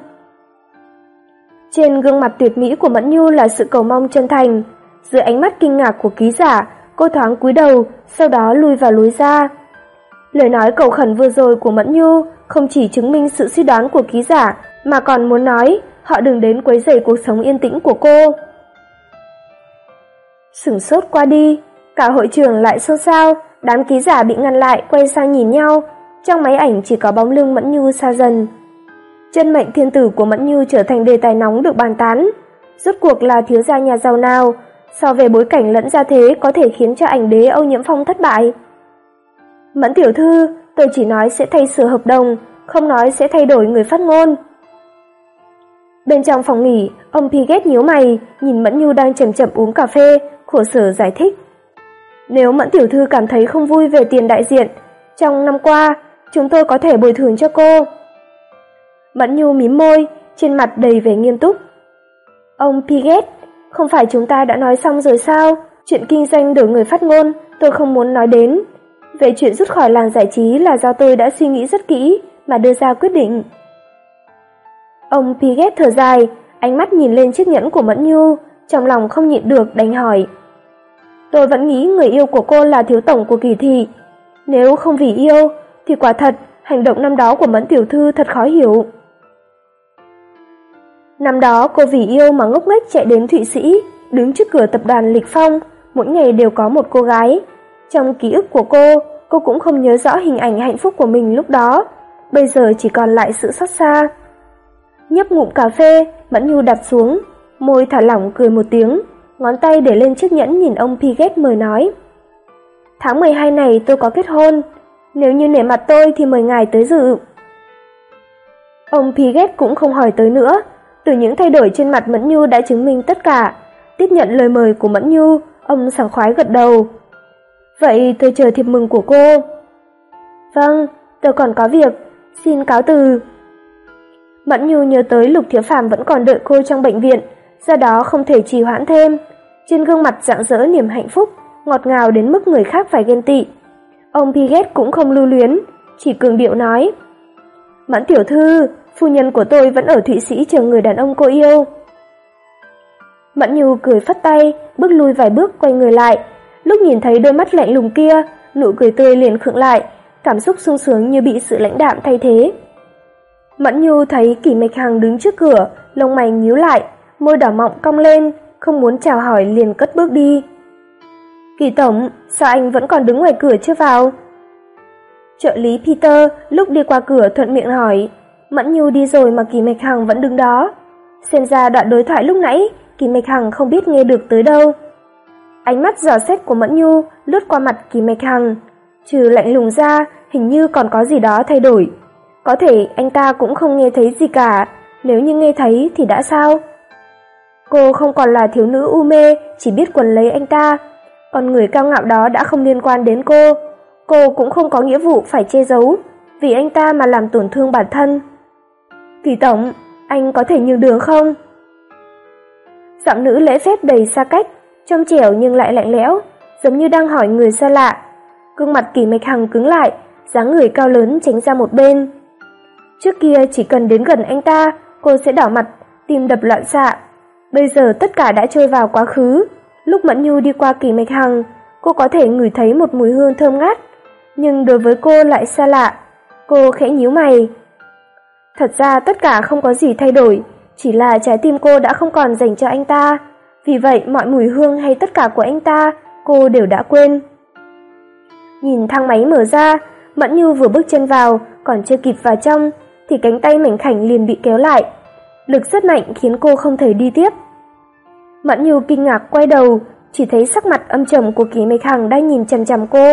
Trên gương mặt tuyệt mỹ của Mẫn Nhu là sự cầu mong chân thành. Dưới ánh mắt kinh ngạc của ký giả, cô thoáng cúi đầu, sau đó lui vào lối ra. Lời nói cầu khẩn vừa rồi của Mẫn Nhu không chỉ chứng minh sự suy đoán của ký giả, mà còn muốn nói họ đừng đến quấy rầy cuộc sống yên tĩnh của cô. Sửng sốt qua đi, cả hội trường lại xôn xao, đám ký giả bị ngăn lại quay sang nhìn nhau, trong máy ảnh chỉ có bóng lưng Mẫn Nhu xa dần. Chân mệnh thiên tử của Mẫn Nhu trở thành đề tài nóng được bàn tán. Rốt cuộc là thiếu gia nhà giàu nào, so về bối cảnh lẫn gia thế có thể khiến cho ảnh đế Âu Nhiễm Phong thất bại? Mẫn tiểu thư, tôi chỉ nói sẽ thay sửa hợp đồng, không nói sẽ thay đổi người phát ngôn. Bên trong phòng nghỉ, ông Piget nhíu mày, nhìn Mẫn Nhu đang chậm chậm uống cà phê, khổ sở giải thích. Nếu Mẫn tiểu thư cảm thấy không vui về tiền đại diện, trong năm qua, chúng tôi có thể bồi thường cho cô. Mẫn Nhu mím môi, trên mặt đầy vẻ nghiêm túc. Ông Piget, không phải chúng ta đã nói xong rồi sao? Chuyện kinh doanh đổi người phát ngôn tôi không muốn nói đến. Về chuyện rút khỏi làng giải trí là do tôi đã suy nghĩ rất kỹ mà đưa ra quyết định. Ông Piget thở dài, ánh mắt nhìn lên chiếc nhẫn của Mẫn Nhu, trong lòng không nhịn được đành hỏi. Tôi vẫn nghĩ người yêu của cô là thiếu tổng của Kỳ thị. Nếu không vì yêu, thì quả thật, hành động năm đó của Mẫn tiểu thư thật khó hiểu. Năm đó cô vì yêu mà ngốc nghếch chạy đến Thụy Sĩ, đứng trước cửa tập đoàn Lịch Phong, mỗi ngày đều có một cô gái. Trong ký ức của cô, cô cũng không nhớ rõ hình ảnh hạnh phúc của mình lúc đó, bây giờ chỉ còn lại sự xót xa. Nhấp ngụm cà phê, Mẫn Nhu đặt xuống, môi thả lỏng cười một tiếng, ngón tay để lên chiếc nhẫn nhìn ông Piget mời nói. Tháng mười hai này tôi có kết hôn, nếu như nể mặt tôi thì mời ngài tới dự. Ông Piget cũng không hỏi tới nữa, từ những thay đổi trên mặt Mẫn Nhu đã chứng minh tất cả. Tiếp nhận lời mời của Mẫn Nhu, ông sảng khoái gật đầu. Vậy tôi chờ thiệp mừng của cô. Vâng, tôi còn có việc, xin cáo từ. Mẫn Nhu nhớ tới Lục Thiếu Phàm vẫn còn đợi cô trong bệnh viện, do đó không thể trì hoãn thêm. Trên gương mặt rạng rỡ niềm hạnh phúc, ngọt ngào đến mức người khác phải ghen tị. Ông Piget cũng không lưu luyến, chỉ cường điệu nói. Mẫn tiểu thư, phu nhân của tôi vẫn ở Thụy Sĩ chờ người đàn ông cô yêu. Mẫn Nhu cười phất tay, bước lui vài bước quay người lại. Lúc nhìn thấy đôi mắt lạnh lùng kia, nụ cười tươi liền khựng lại, cảm xúc sung sướng như bị sự lãnh đạm thay thế. Mẫn Nhu thấy Kỷ Mạch Hằng đứng trước cửa, lông mày nhíu lại, môi đỏ mọng cong lên, không muốn chào hỏi liền cất bước đi. Kỳ tổng, sao anh vẫn còn đứng ngoài cửa chưa vào? Trợ lý Peter lúc đi qua cửa thuận miệng hỏi. Mẫn Nhu đi rồi mà Kỷ Mạch Hằng vẫn đứng đó. Xem ra đoạn đối thoại lúc nãy, Kỷ Mạch Hằng không biết nghe được tới đâu. Ánh mắt dò xét của Mẫn Nhu lướt qua mặt Kỷ Mạch Hằng, trừ lạnh lùng ra, hình như còn có gì đó thay đổi. Có thể anh ta cũng không nghe thấy gì cả, nếu như nghe thấy thì đã sao? Cô không còn là thiếu nữ u mê, chỉ biết quấn lấy anh ta. Con người cao ngạo đó đã không liên quan đến cô. Cô cũng không có nghĩa vụ phải che giấu, vì anh ta mà làm tổn thương bản thân. Kỳ tổng, anh có thể nhường đường không? Giọng nữ lễ phép đầy xa cách, trong trẻo nhưng lại lạnh lẽo, giống như đang hỏi người xa lạ. Gương mặt Kỷ Mạch Hằng cứng lại, dáng người cao lớn tránh ra một bên. Trước kia chỉ cần đến gần anh ta, cô sẽ đỏ mặt, tim đập loạn xạ. Bây giờ tất cả đã trôi vào quá khứ. Lúc Mẫn Nhu đi qua Kỷ Mạch Hằng, cô có thể ngửi thấy một mùi hương thơm ngát, nhưng đối với cô lại xa lạ. Cô khẽ nhíu mày. Thật ra tất cả không có gì thay đổi, chỉ là trái tim cô đã không còn dành cho anh ta. Vì vậy mọi mùi hương hay tất cả của anh ta, cô đều đã quên. Nhìn thang máy mở ra, Mẫn Nhu vừa bước chân vào, còn chưa kịp vào trong, thì cánh tay mảnh khảnh liền bị kéo lại. Lực rất mạnh khiến cô không thể đi tiếp. Mẫn Nhu kinh ngạc quay đầu, chỉ thấy sắc mặt âm trầm của Kỷ Mạch Hằng đang nhìn chằm chằm cô.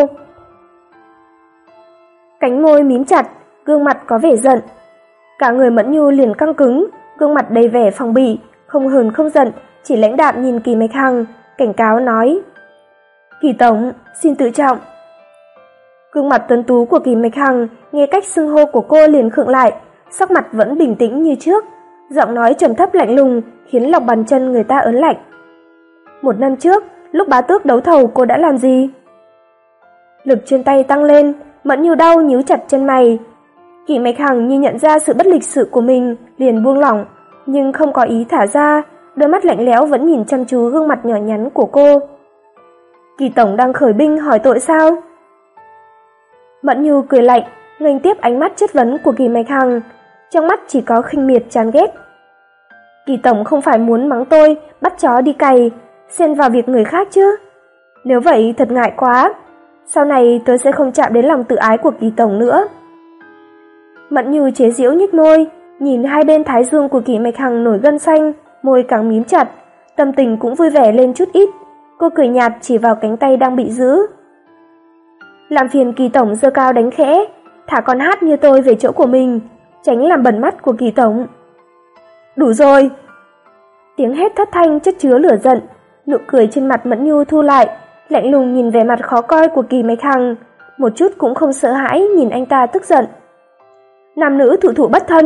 Cánh môi mím chặt, gương mặt có vẻ giận. Cả người Mẫn Nhu liền căng cứng, gương mặt đầy vẻ phòng bị, không hờn không giận, chỉ lãnh đạm nhìn Kỷ Mạch Hằng, cảnh cáo nói. Kỷ tổng, xin tự trọng. Gương mặt tuấn tú của Kỷ Mạch Hằng nghe cách xưng hô của cô liền khựng lại, sắc mặt vẫn bình tĩnh như trước, giọng nói trầm thấp lạnh lùng khiến lòng bàn chân người ta ớn lạnh. Một năm trước, lúc Bá Tước đấu thầu cô đã làm gì? Lực trên tay tăng lên, Mẫn Nhu đau nhíu chặt chân mày. Kỷ Mạch Hằng như nhận ra sự bất lịch sự của mình, liền buông lỏng, nhưng không có ý thả ra, đôi mắt lạnh lẽo vẫn nhìn chăm chú gương mặt nhỏ nhắn của cô. Kỷ tổng đang khởi binh hỏi tội sao? Mẫn Nhu cười lạnh, nghênh tiếp ánh mắt chất vấn của Kỷ Mạch Hằng, trong mắt chỉ có khinh miệt chán ghét. Kỷ tổng không phải muốn mắng tôi bắt chó đi cày, xen vào việc người khác chứ? Nếu vậy thật ngại quá, sau này tôi sẽ không chạm đến lòng tự ái của Kỷ tổng nữa. Mẫn Nhu chế giễu nhếch môi, nhìn hai bên thái dương của Kỷ Mạch Hằng nổi gân xanh, môi càng mím chặt, tâm tình cũng vui vẻ lên chút ít. Cô cười nhạt chỉ vào cánh tay đang bị giữ. Làm phiền Kỷ tổng giơ cao đánh khẽ, thả con hát như tôi về chỗ của mình, tránh làm bẩn mắt của Kỷ tổng. Đủ rồi. Tiếng hét thất thanh chất chứa lửa giận, nụ cười trên mặt Mẫn Nhu thu lại, lạnh lùng nhìn vẻ mặt khó coi của Kỷ Mạch Hằng, một chút cũng không sợ hãi nhìn anh ta tức giận. Nam nữ thụ thụ bất thân,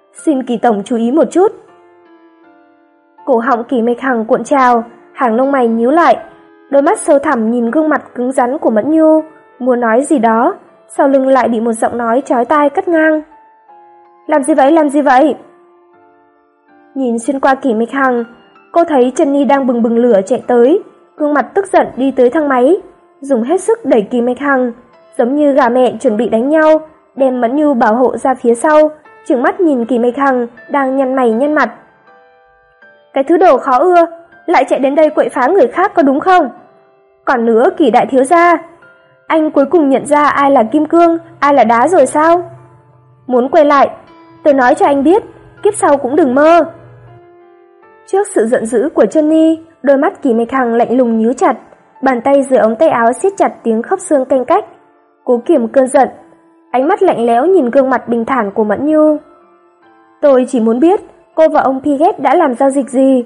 xin Kỳ tổng chú ý một chút. Cổ họng Kỳ Mạch Hằng cuộn trào, hàng lông mày nhíu lại, đôi mắt sâu thẳm nhìn gương mặt cứng rắn của Mẫn Nhu, muốn nói gì đó, sau lưng lại bị một giọng nói chói tai cắt ngang. Làm gì vậy, làm gì vậy? Nhìn xuyên qua Kỳ Mạch Hằng, cô thấy Jenny đang bừng bừng lửa chạy tới, gương mặt tức giận đi tới thang máy, dùng hết sức đẩy Kỳ Mạch Hằng, giống như gà mẹ chuẩn bị đánh nhau, đem Mẫn Nhu bảo hộ ra phía sau, trừng mắt nhìn Kỳ Mạch Hằng đang nhăn mày nhăn mặt. Cái thứ đồ khó ưa, lại chạy đến đây quậy phá người khác có đúng không? Còn nữa Kỳ đại thiếu gia, anh cuối cùng nhận ra ai là kim cương, ai là đá rồi sao? Muốn quay lại, tôi nói cho anh biết, kiếp sau cũng đừng mơ. Trước sự giận dữ của Jenny, đôi mắt Kỳ Mạch Hằng lạnh lùng nhíu chặt, bàn tay dưới ống tay áo siết chặt tiếng khớp xương canh cách, cố kiềm cơn giận, ánh mắt lạnh lẽo nhìn gương mặt bình thản của Mẫn Nhu. Tôi chỉ muốn biết cô và ông Piget đã làm giao dịch gì.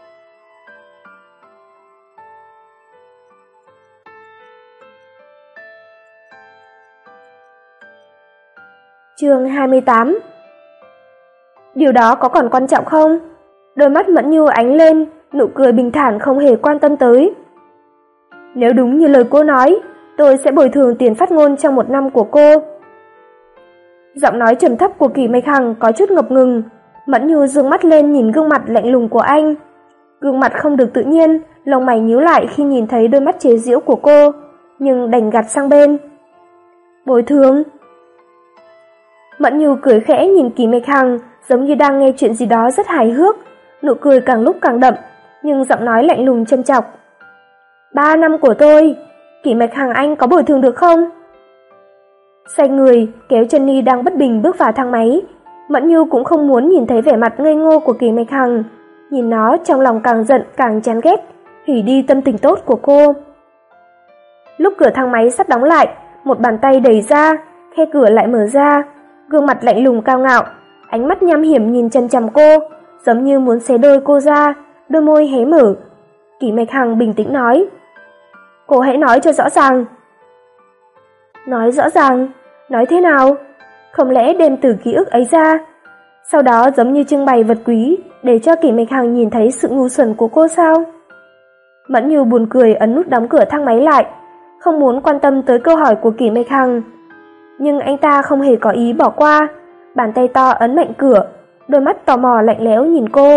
Chương hai mươi tám. Điều đó có còn quan trọng không? Đôi mắt Mẫn Nhu ánh lên, nụ cười bình thản không hề quan tâm tới. Nếu đúng như lời cô nói, tôi sẽ bồi thường tiền phát ngôn trong một năm của cô. Giọng nói trầm thấp của Kỳ Mạch Hằng có chút ngập ngừng, Mẫn Nhu dương mắt lên nhìn gương mặt lạnh lùng của anh. Gương mặt không được tự nhiên, lông mày nhíu lại khi nhìn thấy đôi mắt chế giễu của cô, nhưng đành gạt sang bên. Bồi thường? Mẫn Nhu cười khẽ nhìn Kỳ Mạch Hằng, giống như đang nghe chuyện gì đó rất hài hước, nụ cười càng lúc càng đậm, nhưng giọng nói lạnh lùng châm chọc. Ba năm của tôi, Kỳ Mạch Hằng anh có bồi thường được không? Xoay người, kéo Jenny đang bất bình bước vào thang máy. Mẫn Nhu cũng không muốn nhìn thấy vẻ mặt ngây ngô của Kỳ Mạch Hằng, nhìn nó trong lòng càng giận càng chán ghét, hủy đi tâm tình tốt của cô. Lúc cửa thang máy sắp đóng lại, một bàn tay đẩy ra, khe cửa lại mở ra, gương mặt lạnh lùng cao ngạo, ánh mắt nham hiểm nhìn chằm chằm cô, giống như muốn xé đôi cô ra, đôi môi hé mở. Kỳ Mạch Hằng bình tĩnh nói, cô hãy nói cho rõ ràng. Nói rõ ràng? Nói thế nào? Không lẽ đem từ ký ức ấy ra, sau đó giống như trưng bày vật quý để cho Kỳ Mạch Hằng nhìn thấy sự ngu xuẩn của cô sao? Mẫn Nhu buồn cười ấn nút đóng cửa thang máy lại, không muốn quan tâm tới câu hỏi của Kỳ Mạch Hằng. Nhưng anh ta không hề có ý bỏ qua, bàn tay to ấn mạnh cửa, đôi mắt tò mò lạnh lẽo nhìn cô.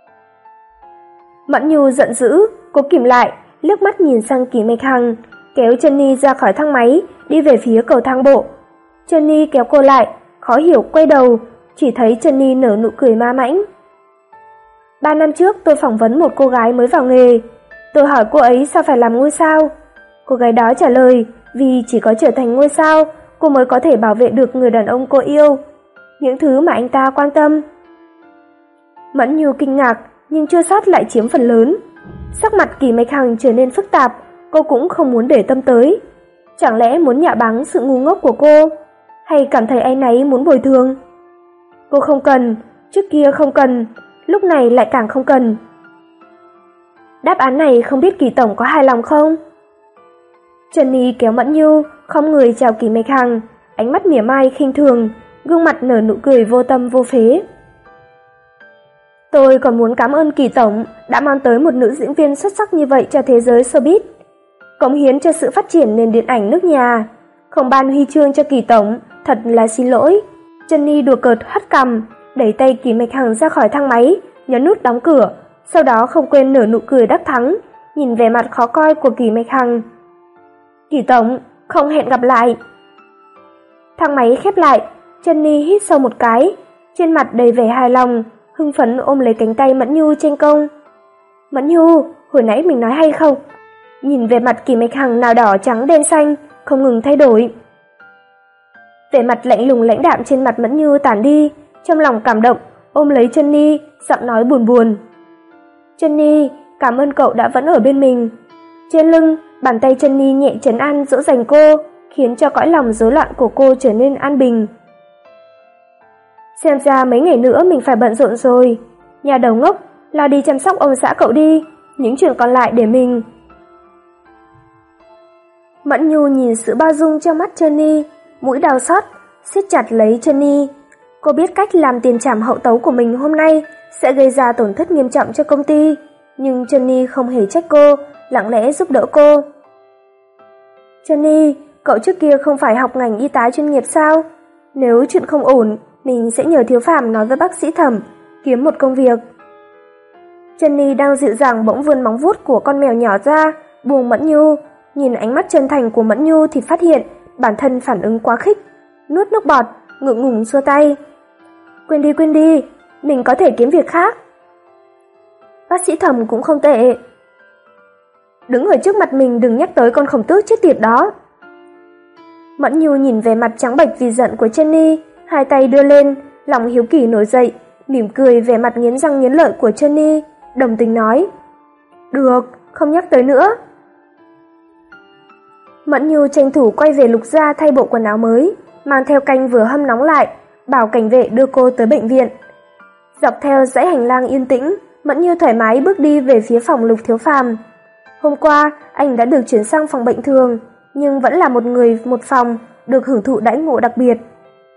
Mẫn Nhu giận dữ, cố kìm lại, liếc mắt nhìn sang Kỳ Mạch Hằng, kéo Jenny ra khỏi thang máy, đi về phía cầu thang bộ. Jenny kéo cô lại, khó hiểu quay đầu, chỉ thấy Jenny nở nụ cười ma mãnh. Ba năm trước tôi phỏng vấn một cô gái mới vào nghề, tôi hỏi cô ấy sao phải làm ngôi sao. Cô gái đó trả lời, vì chỉ có trở thành ngôi sao, cô mới có thể bảo vệ được người đàn ông cô yêu, những thứ mà anh ta quan tâm. Mẫn Nhu kinh ngạc, nhưng chưa sót lại chiếm phần lớn. Sắc mặt Kỳ Mạch Hằng trở nên phức tạp, cô cũng không muốn để tâm tới. Chẳng lẽ muốn nhạ báng sự ngu ngốc của cô, hay cảm thấy áy náy muốn bồi thường? Cô không cần, trước kia không cần, lúc này lại càng không cần. Đáp án này không biết Kỳ tổng có hài lòng không? Jenny kéo Mẫn Nhu, khom người chào Kỳ Mạch Hằng, ánh mắt mỉa mai khinh thường, gương mặt nở nụ cười vô tâm vô phế. Tôi còn muốn cảm ơn Kỳ tổng đã mang tới một nữ diễn viên xuất sắc như vậy cho thế giới showbiz, cống hiến cho sự phát triển nền điện ảnh nước nhà. Không ban huy chương cho Kỳ tổng, thật là xin lỗi. Jenny đùa cợt hất cằm, đẩy tay Kỳ Mạch Hằng ra khỏi thang máy, nhấn nút đóng cửa, sau đó không quên nở nụ cười đắc thắng, nhìn vẻ mặt khó coi của Kỳ Mạch Hằng. Kỳ tổng, không hẹn gặp lại. Thang máy khép lại, Jenny hít sâu một cái, trên mặt đầy vẻ hài lòng, hưng phấn ôm lấy cánh tay Mẫn Nhu tranh công. Mẫn Nhu, hồi nãy mình nói hay không? Nhìn về mặt Kỳ Mạch Hằng nào đỏ trắng đen xanh, không ngừng thay đổi. Vẻ mặt lạnh lùng lãnh đạm trên mặt Mẫn Nhu tản đi, trong lòng cảm động, ôm lấy Jenny, giọng nói buồn buồn. Jenny, cảm ơn cậu đã vẫn ở bên mình. Trên lưng, bàn tay Jenny nhẹ trấn an dỗ dành cô, khiến cho cõi lòng rối loạn của cô trở nên an bình. Xem ra mấy ngày nữa mình phải bận rộn rồi. Nhà đầu ngốc, lo đi chăm sóc ông xã cậu đi, những chuyện còn lại để mình. Mẫn Nhu nhìn sự bao dung trong mắt Jenny, mũi đau xót, siết chặt lấy Jenny. Cô biết cách làm tiền trảm hậu tấu của mình hôm nay sẽ gây ra tổn thất nghiêm trọng cho công ty, nhưng Jenny không hề trách cô, lặng lẽ giúp đỡ cô. Jenny, cậu trước kia không phải học ngành y tá chuyên nghiệp sao? Nếu chuyện không ổn, mình sẽ nhờ Thiếu Phàm nói với bác sĩ Thẩm, kiếm một công việc. Jenny đang dịu dàng bỗng vươn móng vuốt của con mèo nhỏ ra, buông Mẫn Nhu, nhìn ánh mắt chân thành của Mẫn Nhu thì phát hiện bản thân phản ứng quá khích, nuốt nước bọt, ngượng ngùng xua tay. Quên đi quên đi, mình có thể kiếm việc khác. Bác sĩ Thẩm cũng không tệ. Đứng ở trước mặt mình đừng nhắc tới con khổng tước chết tiệt đó. Mẫn Nhu nhìn về mặt trắng bệch vì giận của Jenny, hai tay đưa lên, lòng hiếu kỳ nổi dậy, mỉm cười về mặt nghiến răng nghiến lợi của Jenny, đồng tình nói. Được, không nhắc tới nữa. Mẫn Nhu tranh thủ quay về Lục gia thay bộ quần áo mới, mang theo canh vừa hâm nóng lại, bảo cảnh vệ đưa cô tới bệnh viện. Dọc theo dãy hành lang yên tĩnh, Mẫn Nhu thoải mái bước đi về phía phòng Lục Thiếu Phàm. Hôm qua, anh đã được chuyển sang phòng bệnh thường, nhưng vẫn là một người một phòng, được hưởng thụ đãi ngộ đặc biệt.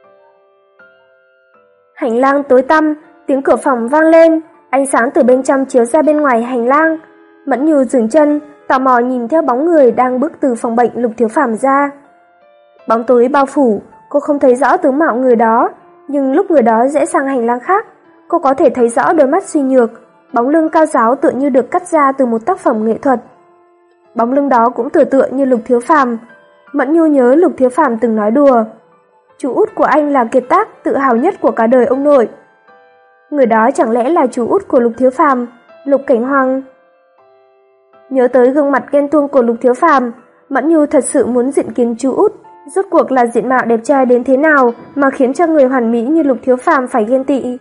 Hành lang tối tăm, tiếng cửa phòng vang lên, ánh sáng từ bên trong chiếu ra bên ngoài hành lang. Mẫn Nhu dừng chân, tò mò nhìn theo bóng người đang bước từ phòng bệnh Lục Thiếu Phàm ra. Bóng tối bao phủ, cô không thấy rõ tướng mạo người đó, nhưng lúc người đó rẽ sang hành lang khác, cô có thể thấy rõ đôi mắt suy nhược, bóng lưng cao ráo tựa như được cắt ra từ một tác phẩm nghệ thuật. Bóng lưng đó cũng tựa tựa như Lục Thiếu Phàm. Mẫn Nhu nhớ Lục Thiếu Phàm từng nói đùa, chú út của anh là kiệt tác tự hào nhất của cả đời ông nội. Người đó chẳng lẽ là chú út của Lục Thiếu Phàm, Lục Cảnh Hoàng? Nhớ tới gương mặt ghen tuông của Lục Thiếu Phàm, Mẫn Nhu thật sự muốn diện kiến chú út, rốt cuộc là diện mạo đẹp trai đến thế nào mà khiến cho người hoàn mỹ như Lục Thiếu Phàm phải ghen tị.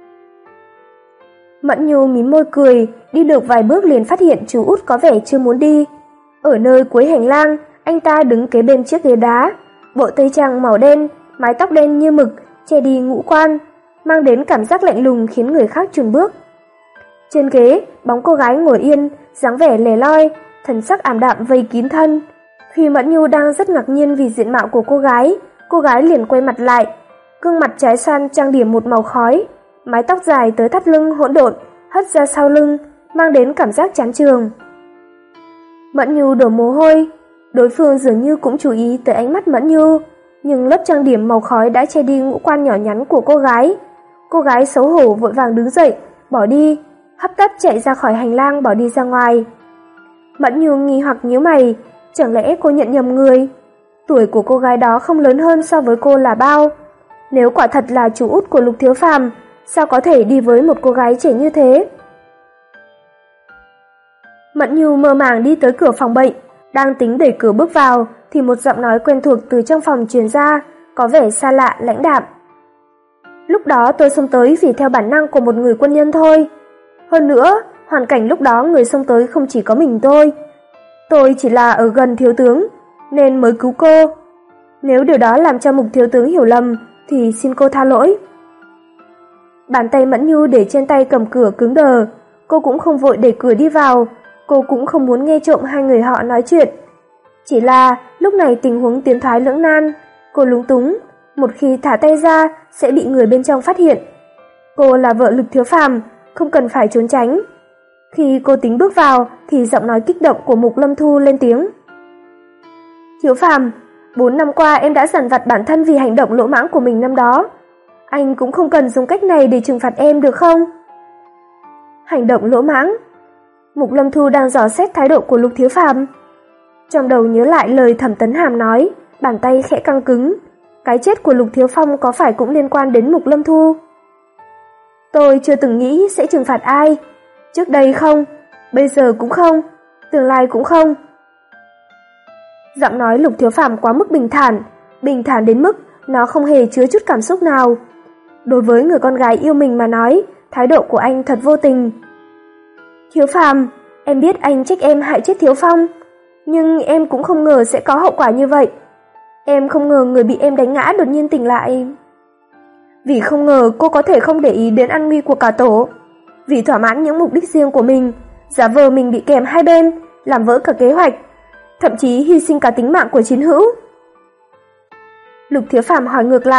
Mẫn Nhu mím môi cười, đi được vài bước liền phát hiện chú út có vẻ chưa muốn đi. Ở nơi cuối hành lang, anh ta đứng kế bên chiếc ghế đá, bộ tây trang màu đen, mái tóc đen như mực, che đi ngũ quan, mang đến cảm giác lạnh lùng khiến người khác chùn bước. Trên ghế, bóng cô gái ngồi yên, dáng vẻ lẻ loi, thần sắc ảm đạm vây kín thân. Khi Mẫn Nhu đang rất ngạc nhiên vì diện mạo của cô gái, cô gái liền quay mặt lại, gương mặt trái xoan trang điểm một màu khói, mái tóc dài tới thắt lưng hỗn độn, hất ra sau lưng, mang đến cảm giác chán chường. Mẫn Nhu đổ mồ hôi, đối phương dường như cũng chú ý tới ánh mắt Mẫn Nhu, nhưng lớp trang điểm màu khói đã che đi ngũ quan nhỏ nhắn của cô gái. Cô gái xấu hổ vội vàng đứng dậy, bỏ đi, hấp tấp chạy ra khỏi hành lang bỏ đi ra ngoài. Mẫn Nhu nghi hoặc nhíu mày, chẳng lẽ cô nhận nhầm người? Tuổi của cô gái đó không lớn hơn so với cô là bao? Nếu quả thật là chú út của Lục Thiếu Phàm, sao có thể đi với một cô gái trẻ như thế? Mẫn Nhu mơ màng đi tới cửa phòng bệnh, đang tính đẩy cửa bước vào thì một giọng nói quen thuộc từ trong phòng truyền ra, có vẻ xa lạ lãnh đạm. Lúc đó tôi xông tới vì theo bản năng của một người quân nhân thôi. Hơn nữa, hoàn cảnh lúc đó người xông tới không chỉ có mình tôi. Tôi chỉ là ở gần thiếu tướng, nên mới cứu cô. Nếu điều đó làm cho Mục thiếu tướng hiểu lầm, thì xin cô tha lỗi. Bàn tay Mẫn Nhu để trên tay cầm cửa cứng đờ, cô cũng không vội để cửa đi vào, cô cũng không muốn nghe trộm hai người họ nói chuyện. Chỉ là lúc này tình huống tiến thoái lưỡng nan, cô lúng túng, một khi thả tay ra sẽ bị người bên trong phát hiện. Cô là vợ Lục Thiếu Phàm, không cần phải trốn tránh. Khi cô tính bước vào thì giọng nói kích động của Mục Lâm Thu lên tiếng. Thiếu Phàm, bốn năm qua em đã dằn vặt bản thân vì hành động lỗ mãng của mình năm đó. Anh cũng không cần dùng cách này để trừng phạt em được không? Hành động lỗ mãng? Mục Lâm Thu đang dò xét thái độ của Lục Thiếu Phàm. Trong đầu nhớ lại lời Thẩm Tấn Hàm nói, bàn tay khẽ căng cứng. Cái chết của Lục Thiếu Phong có phải cũng liên quan đến Mục Lâm Thu? Tôi chưa từng nghĩ sẽ trừng phạt ai. Trước đây không, bây giờ cũng không, tương lai cũng không. Giọng nói Lục Thiếu Phàm quá mức bình thản, bình thản đến mức nó không hề chứa chút cảm xúc nào. Đối với người con gái yêu mình mà nói, thái độ của anh thật vô tình. Thiếu Phàm, em biết anh trách em hại chết Thiếu Phong, nhưng em cũng không ngờ sẽ có hậu quả như vậy. Em không ngờ người bị em đánh ngã đột nhiên tỉnh lại. Vì không ngờ cô có thể không để ý đến an nguy của cả tổ. Vì thỏa mãn những mục đích riêng của mình, giả vờ mình bị kèm hai bên, làm vỡ cả kế hoạch, thậm chí hy sinh cả tính mạng của chiến hữu. Lục Thiếu Phàm hỏi ngược lại,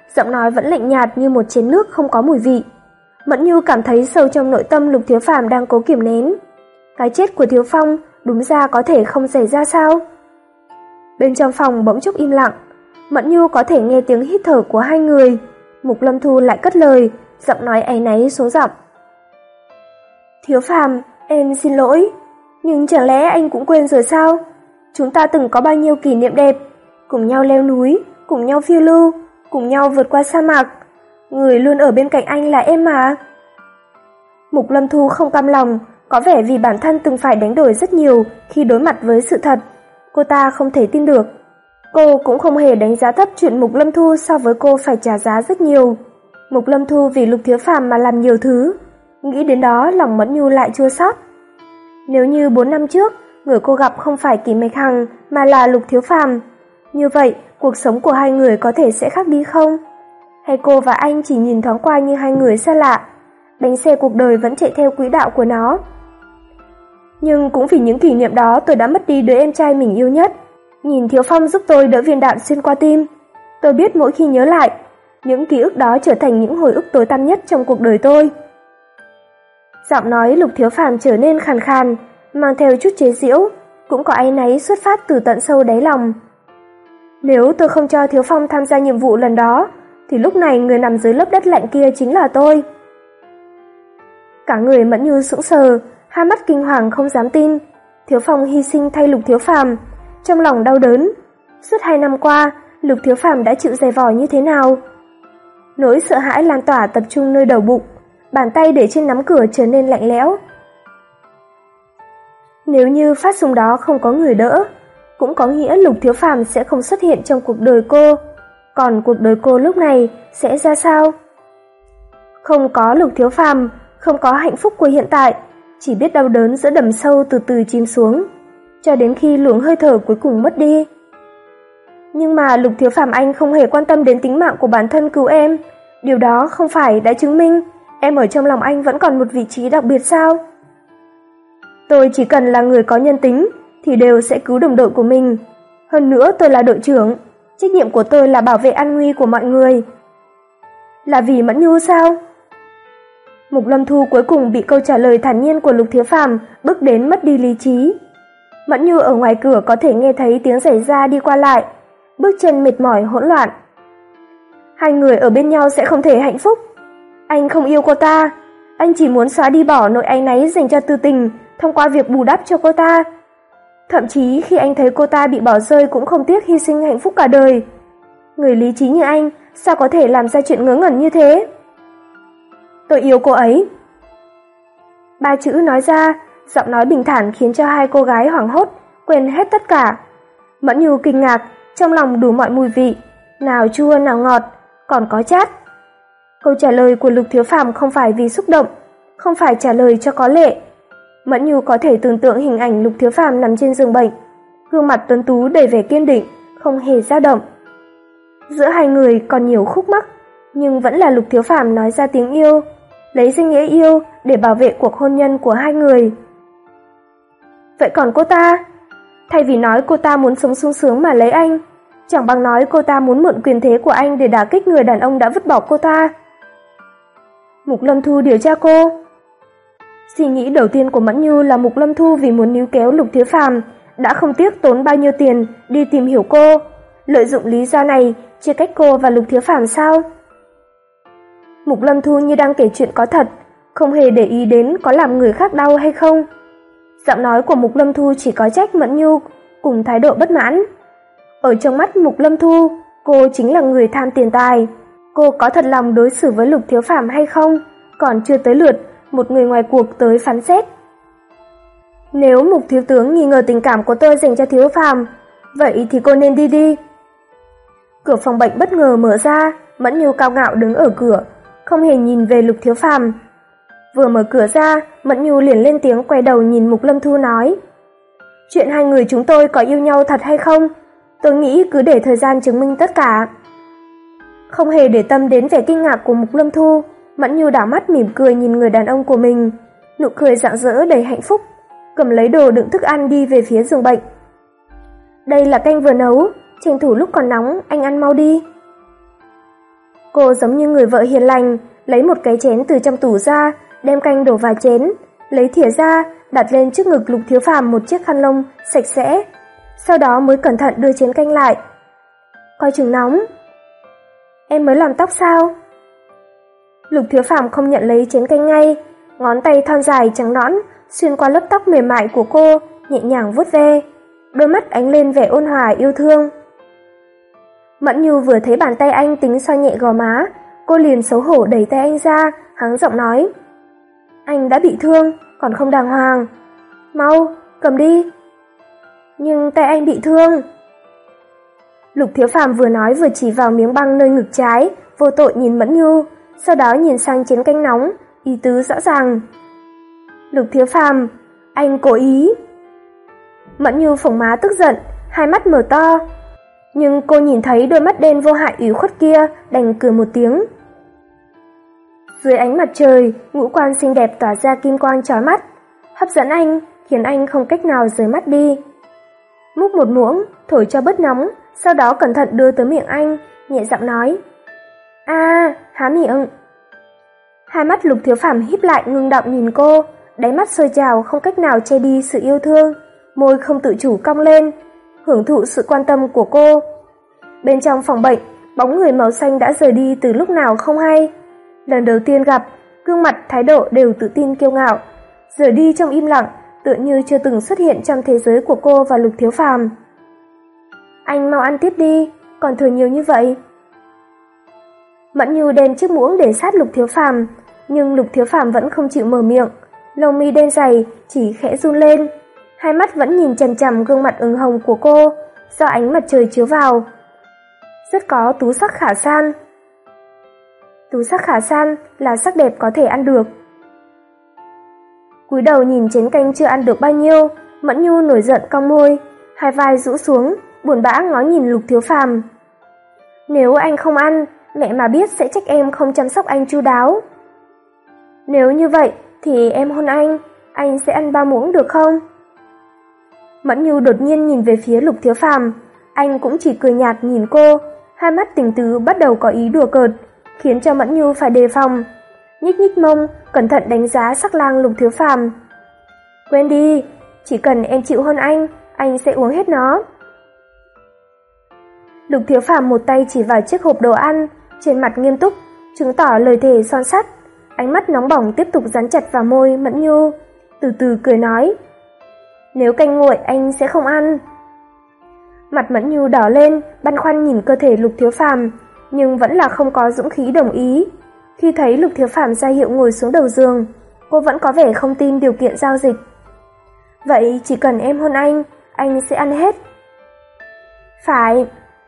giọng nói vẫn lạnh nhạt như một chén nước không có mùi vị. Mẫn Nhu cảm thấy sâu trong nội tâm Lục Thiếu Phàm đang cố kiềm nén. Cái chết của Thiếu Phong đúng ra có thể không xảy ra sao? Bên trong phòng bỗng chốc im lặng, Mẫn Nhu có thể nghe tiếng hít thở của hai người. Mục Lâm Thu lại cất lời, giọng nói áy náy xuống giọng. Thiếu Phàm, em xin lỗi, nhưng chẳng lẽ anh cũng quên rồi sao? Chúng ta từng có bao nhiêu kỷ niệm đẹp, cùng nhau leo núi, cùng nhau phiêu lưu, cùng nhau vượt qua sa mạc. Người luôn ở bên cạnh anh là em mà. Mục Lâm Thu không cam lòng, có vẻ vì bản thân từng phải đánh đổi rất nhiều khi đối mặt với sự thật. Cô ta không thể tin được. Cô cũng không hề đánh giá thấp chuyện Mục Lâm Thu so với cô phải trả giá rất nhiều. Mục Lâm Thu vì Lục Thiếu Phàm mà làm nhiều thứ. Nghĩ đến đó lòng Mẫn Nhu lại chua xót. Nếu như bốn năm trước, người cô gặp không phải Kỷ Mạch Hằng mà là Lục Thiếu Phàm, như vậy cuộc sống của hai người có thể sẽ khác đi không? Hay cô và anh chỉ nhìn thoáng qua như hai người xa lạ, bánh xe cuộc đời vẫn chạy theo quỹ đạo của nó. Nhưng cũng vì những kỷ niệm đó tôi đã mất đi đứa em trai mình yêu nhất. Nhìn Thiếu Phong giúp tôi đỡ viên đạn xuyên qua tim, tôi biết mỗi khi nhớ lại, những ký ức đó trở thành những hồi ức tối tăm nhất trong cuộc đời tôi. Giọng nói Lục Thiếu Phàm trở nên khàn khàn, mang theo chút chế giễu, cũng có áy náy xuất phát từ tận sâu đáy lòng. Nếu tôi không cho Thiếu Phong tham gia nhiệm vụ lần đó, thì lúc này người nằm dưới lớp đất lạnh kia chính là tôi. Cả người Mẫn Nhu sững sờ, hai mắt kinh hoàng không dám tin. Thiếu Phong hy sinh thay Lục Thiếu Phàm, trong lòng đau đớn. Suốt hai năm qua, Lục Thiếu Phàm đã chịu dày vò như thế nào? Nỗi sợ hãi lan tỏa tập trung nơi đầu bụng, bàn tay để trên nắm cửa trở nên lạnh lẽo. Nếu như phát súng đó không có người đỡ, cũng có nghĩa Lục Thiếu Phàm sẽ không xuất hiện trong cuộc đời cô. Còn cuộc đời cô lúc này sẽ ra sao? Không có Lục Thiếu Phàm, không có hạnh phúc của hiện tại, chỉ biết đau đớn giữa đầm sâu từ từ chìm xuống, cho đến khi luồng hơi thở cuối cùng mất đi. Nhưng mà Lục Thiếu Phàm anh không hề quan tâm đến tính mạng của bản thân cứu em, điều đó không phải đã chứng minh em ở trong lòng anh vẫn còn một vị trí đặc biệt sao? Tôi chỉ cần là người có nhân tính thì đều sẽ cứu đồng đội của mình. Hơn nữa tôi là đội trưởng, trách nhiệm của tôi là bảo vệ an nguy của mọi người. Là vì Mẫn Nhu sao? Mục Lâm Thu cuối cùng bị câu trả lời thản nhiên của Lục Thiếu Phàm bức đến mất đi lý trí. Mẫn Nhu ở ngoài cửa có thể nghe thấy tiếng giày da đi qua lại, bước chân mệt mỏi hỗn loạn. Hai người ở bên nhau sẽ không thể hạnh phúc. Anh không yêu cô ta, anh chỉ muốn xóa đi bỏ nỗi áy náy dành cho Tư Tình thông qua việc bù đắp cho cô ta. Thậm chí khi anh thấy cô ta bị bỏ rơi cũng không tiếc hy sinh hạnh phúc cả đời. Người lý trí như anh sao có thể làm ra chuyện ngớ ngẩn như thế? Tôi yêu cô ấy. Ba chữ nói ra, giọng nói bình thản khiến cho hai cô gái hoảng hốt, quên hết tất cả. Mẫn Nhu kinh ngạc, trong lòng đủ mọi mùi vị, nào chua nào ngọt, còn có chát. Câu trả lời của Lục Thiếu Phàm không phải vì xúc động, không phải trả lời cho có lệ. Mẫn Nhu có thể tưởng tượng hình ảnh Lục Thiếu Phàm nằm trên giường bệnh, gương mặt tuấn tú đầy vẻ kiên định, không hề dao động. Giữa hai người còn nhiều khúc mắc, nhưng vẫn là Lục Thiếu Phàm nói ra tiếng yêu, lấy danh nghĩa yêu để bảo vệ cuộc hôn nhân của hai người. Vậy còn cô ta? Thay vì nói cô ta muốn sống sung sướng mà lấy anh, chẳng bằng nói cô ta muốn mượn quyền thế của anh để đả kích người đàn ông đã vứt bỏ cô ta. Mục Lâm Thu điều tra cô. Suy nghĩ đầu tiên của Mẫn Nhu là Mục Lâm Thu vì muốn níu kéo Lục Thiếu Phàm đã không tiếc tốn bao nhiêu tiền đi tìm hiểu cô, lợi dụng lý do này chia cách cô và Lục Thiếu Phàm sao? Mục Lâm Thu như đang kể chuyện có thật, không hề để ý đến có làm người khác đau hay không. Giọng nói của Mục Lâm Thu chỉ có trách Mẫn Nhu cùng thái độ bất mãn. Ở trong mắt Mục Lâm Thu, cô chính là người tham tiền tài. Cô có thật lòng đối xử với Lục Thiếu Phàm hay không, còn chưa tới lượt một người ngoài cuộc tới phán xét. Nếu Mục thiếu tướng nghi ngờ tình cảm của tôi dành cho Thiếu Phàm, vậy thì cô nên đi đi. Cửa phòng bệnh bất ngờ mở ra, Mẫn Nhu cao ngạo đứng ở cửa, không hề nhìn về Lục Thiếu Phàm. Vừa mở cửa ra, Mẫn Nhu liền lên tiếng quay đầu nhìn Mục Lâm Thu nói: Chuyện hai người chúng tôi có yêu nhau thật hay không, tôi nghĩ cứ để thời gian chứng minh tất cả. Không hề để tâm đến vẻ kinh ngạc của Mục Lâm Thu, Mẫn Nhu đảo mắt mỉm cười nhìn người đàn ông của mình, nụ cười rạng rỡ đầy hạnh phúc, cầm lấy đồ đựng thức ăn đi về phía giường bệnh. Đây là canh vừa nấu, tranh thủ lúc còn nóng, anh ăn mau đi. Cô giống như người vợ hiền lành, lấy một cái chén từ trong tủ ra, đem canh đổ vào chén, lấy thìa ra, đặt lên trước ngực Lục Thiếu Phàm một chiếc khăn lông sạch sẽ, sau đó mới cẩn thận đưa chén canh lại. Coi chừng nóng. Em mới làm tóc sao? Lục Thiếu Phàm không nhận lấy chén canh ngay, ngón tay thon dài trắng nõn xuyên qua lớp tóc mềm mại của cô, nhẹ nhàng vuốt ve, đôi mắt ánh lên vẻ ôn hòa yêu thương. Mẫn Nhu vừa thấy bàn tay anh tính xoa nhẹ gò má, cô liền xấu hổ đẩy tay anh ra, hắng giọng nói: Anh đã bị thương, còn không đàng hoàng. Mau, cầm đi. Nhưng tay anh bị thương. Lục Thiếu Phàm vừa nói vừa chỉ vào miếng băng nơi ngực trái, vô tội nhìn Mẫn Nhu, sau đó nhìn sang chén canh nóng, ý tứ rõ ràng. Lục Thiếu Phàm, anh cố ý. Mẫn Nhu phồng má tức giận, hai mắt mở to. Nhưng cô nhìn thấy đôi mắt đen vô hại ủy khuất kia, đành cười một tiếng. Dưới ánh mặt trời, ngũ quan xinh đẹp tỏa ra kim quang chói mắt, hấp dẫn anh, khiến anh không cách nào rời mắt đi. Múc một muỗng, thổi cho bớt nóng, sau đó cẩn thận đưa tới miệng anh, nhẹ giọng nói: A, à, há miệng. Hai mắt Lục Thiếu Phàm híp lại ngưng động nhìn cô, đáy mắt sôi trào không cách nào che đi sự yêu thương, môi không tự chủ cong lên, hưởng thụ sự quan tâm của cô. Bên trong phòng bệnh, bóng người màu xanh đã rời đi từ lúc nào không hay. Lần đầu tiên gặp, gương mặt thái độ đều tự tin kiêu ngạo, rời đi trong im lặng, tựa như chưa từng xuất hiện trong thế giới của cô và Lục Thiếu Phàm. Anh mau ăn tiếp đi, còn thừa nhiều như vậy. Mẫn Nhu đem chiếc muỗng để sát Lục Thiếu Phàm, nhưng Lục Thiếu Phàm vẫn không chịu mở miệng, lông mi đen dày chỉ khẽ run lên, hai mắt vẫn nhìn chằm chằm gương mặt ửng hồng của cô, do ánh mặt trời chiếu vào. Rất có tú sắc khả san. Tú sắc khả san là sắc đẹp có thể ăn được. Cúi đầu nhìn chén canh chưa ăn được bao nhiêu, Mẫn Nhu nổi giận cong môi, hai vai rũ xuống, buồn bã ngó nhìn Lục Thiếu Phàm. Nếu anh không ăn, mẹ mà biết sẽ trách em không chăm sóc anh chu đáo. Nếu như vậy thì em hôn anh, anh sẽ ăn ba muỗng được không? Mẫn Nhu đột nhiên nhìn về phía Lục Thiếu Phàm, anh cũng chỉ cười nhạt nhìn cô, hai mắt tình tứ bắt đầu có ý đùa cợt, khiến cho Mẫn Nhu phải đề phòng. Nhích nhích mông, cẩn thận đánh giá sắc lang Lục Thiếu Phàm. Quên đi, chỉ cần em chịu hôn anh, anh sẽ uống hết nó. Lục Thiếu Phàm một tay chỉ vào chiếc hộp đồ ăn, trên mặt nghiêm túc, chứng tỏ lời thề son sắt, ánh mắt nóng bỏng tiếp tục dán chặt vào môi Mẫn Nhu, từ từ cười nói: Nếu canh nguội anh sẽ không ăn. Mặt Mẫn Nhu đỏ lên, băn khoăn nhìn cơ thể Lục Thiếu Phàm, nhưng vẫn là không có dũng khí đồng ý. Khi thấy Lục Thiếu Phàm ra hiệu ngồi xuống đầu giường, cô vẫn có vẻ không tin điều kiện giao dịch. Vậy chỉ cần em hôn anh, anh sẽ ăn hết. Phải.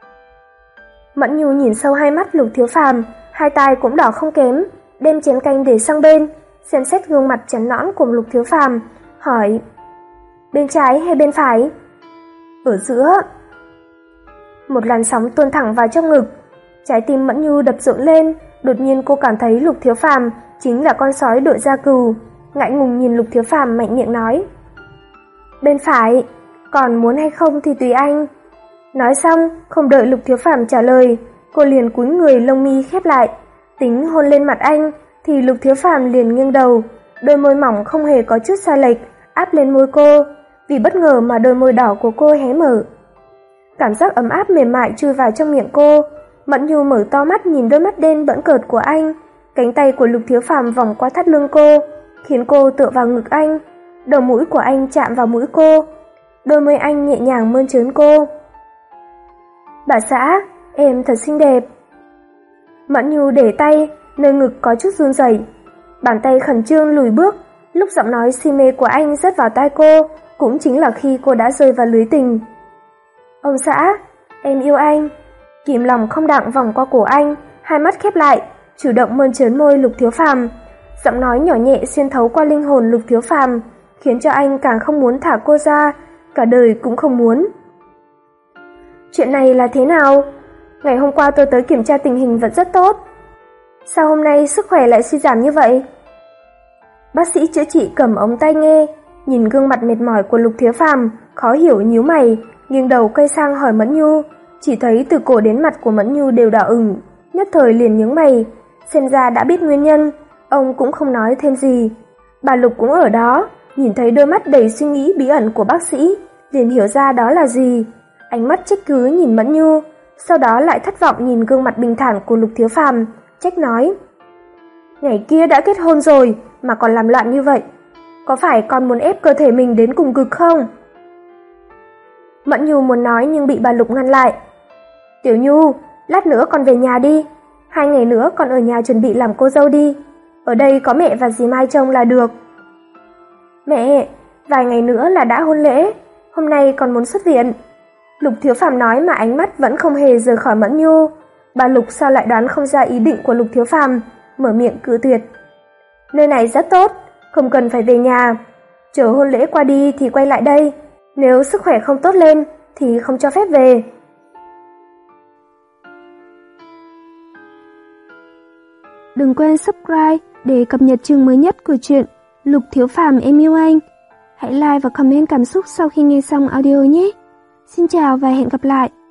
Mẫn Nhu nhìn sâu hai mắt Lục Thiếu Phàm, hai tai cũng đỏ không kém, đem chén canh để sang bên, xem xét gương mặt trắng nõn của Lục Thiếu Phàm, hỏi: Bên trái hay bên phải? Ở giữa. Một làn sóng tuôn thẳng vào trong ngực, trái tim Mẫn Nhu đập rộn lên, đột nhiên cô cảm thấy Lục Thiếu Phàm chính là con sói đội gia cừu, ngại ngùng nhìn Lục Thiếu Phàm mạnh miệng nói: Bên phải, còn muốn hay không thì tùy anh. Nói xong, không đợi Lục Thiếu Phàm trả lời, cô liền cúi người lông mi khép lại, tính hôn lên mặt anh, thì Lục Thiếu Phàm liền nghiêng đầu, đôi môi mỏng không hề có chút sai lệch, áp lên môi cô, vì bất ngờ mà đôi môi đỏ của cô hé mở. Cảm giác ấm áp mềm mại chui vào trong miệng cô, Mẫn Nhu mở to mắt nhìn đôi mắt đen bỡn cợt của anh, cánh tay của Lục Thiếu Phàm vòng qua thắt lưng cô, khiến cô tựa vào ngực anh, đầu mũi của anh chạm vào mũi cô, đôi môi anh nhẹ nhàng mơn trớn cô. Bà xã, em thật xinh đẹp. Mẫn Nhu để tay, nơi ngực có chút run rẩy, bàn tay khẩn trương lùi bước, lúc giọng nói si mê của anh rớt vào tai cô, cũng chính là khi cô đã rơi vào lưới tình. Ông xã, em yêu anh. Kìm lòng không đặng vòng qua cổ anh, hai mắt khép lại, chủ động mơn trớn môi Lục Thiếu Phàm, giọng nói nhỏ nhẹ xuyên thấu qua linh hồn Lục Thiếu Phàm, khiến cho anh càng không muốn thả cô ra, cả đời cũng không muốn. Chuyện này là thế nào? Ngày hôm qua tôi tới kiểm tra tình hình vẫn rất tốt. Sao hôm nay sức khỏe lại suy giảm như vậy? Bác sĩ chữa trị cầm ống tai nghe, nhìn gương mặt mệt mỏi của Lục Thiếu Phàm, khó hiểu nhíu mày, nghiêng đầu quay sang hỏi Mẫn Nhu, chỉ thấy từ cổ đến mặt của Mẫn Nhu đều đỏ ửng, nhất thời liền nhướng mày, xem ra đã biết nguyên nhân, ông cũng không nói thêm gì. Bà Lục cũng ở đó, nhìn thấy đôi mắt đầy suy nghĩ bí ẩn của bác sĩ, liền hiểu ra đó là gì. Ánh mắt trách cứ nhìn Mẫn Nhu, sau đó lại thất vọng nhìn gương mặt bình thản của Lục Thiếu Phàm, trách nói: "Ngày kia đã kết hôn rồi mà còn làm loạn như vậy, có phải con muốn ép cơ thể mình đến cùng cực không?" Mẫn Nhu muốn nói nhưng bị bà Lục ngăn lại. "Tiểu Nhu, lát nữa con về nhà đi, hai ngày nữa con ở nhà chuẩn bị làm cô dâu đi, ở đây có mẹ và dì Mai trông là được." "Mẹ, vài ngày nữa là đã hôn lễ, hôm nay con muốn xuất viện." Lục Thiếu Phàm nói mà ánh mắt vẫn không hề rời khỏi Mẫn Nhu. Bà Lục sao lại đoán không ra ý định của Lục Thiếu Phàm, mở miệng cự tuyệt. "Nơi này rất tốt, không cần phải về nhà, chờ hôn lễ qua đi thì quay lại đây, nếu sức khỏe không tốt lên thì không cho phép về." Đừng quên subscribe để cập nhật chương mới nhất của truyện Lục Thiếu Phàm Em Yêu Anh. Hãy like và comment cảm xúc sau khi nghe xong audio nhé. Xin chào và hẹn gặp lại.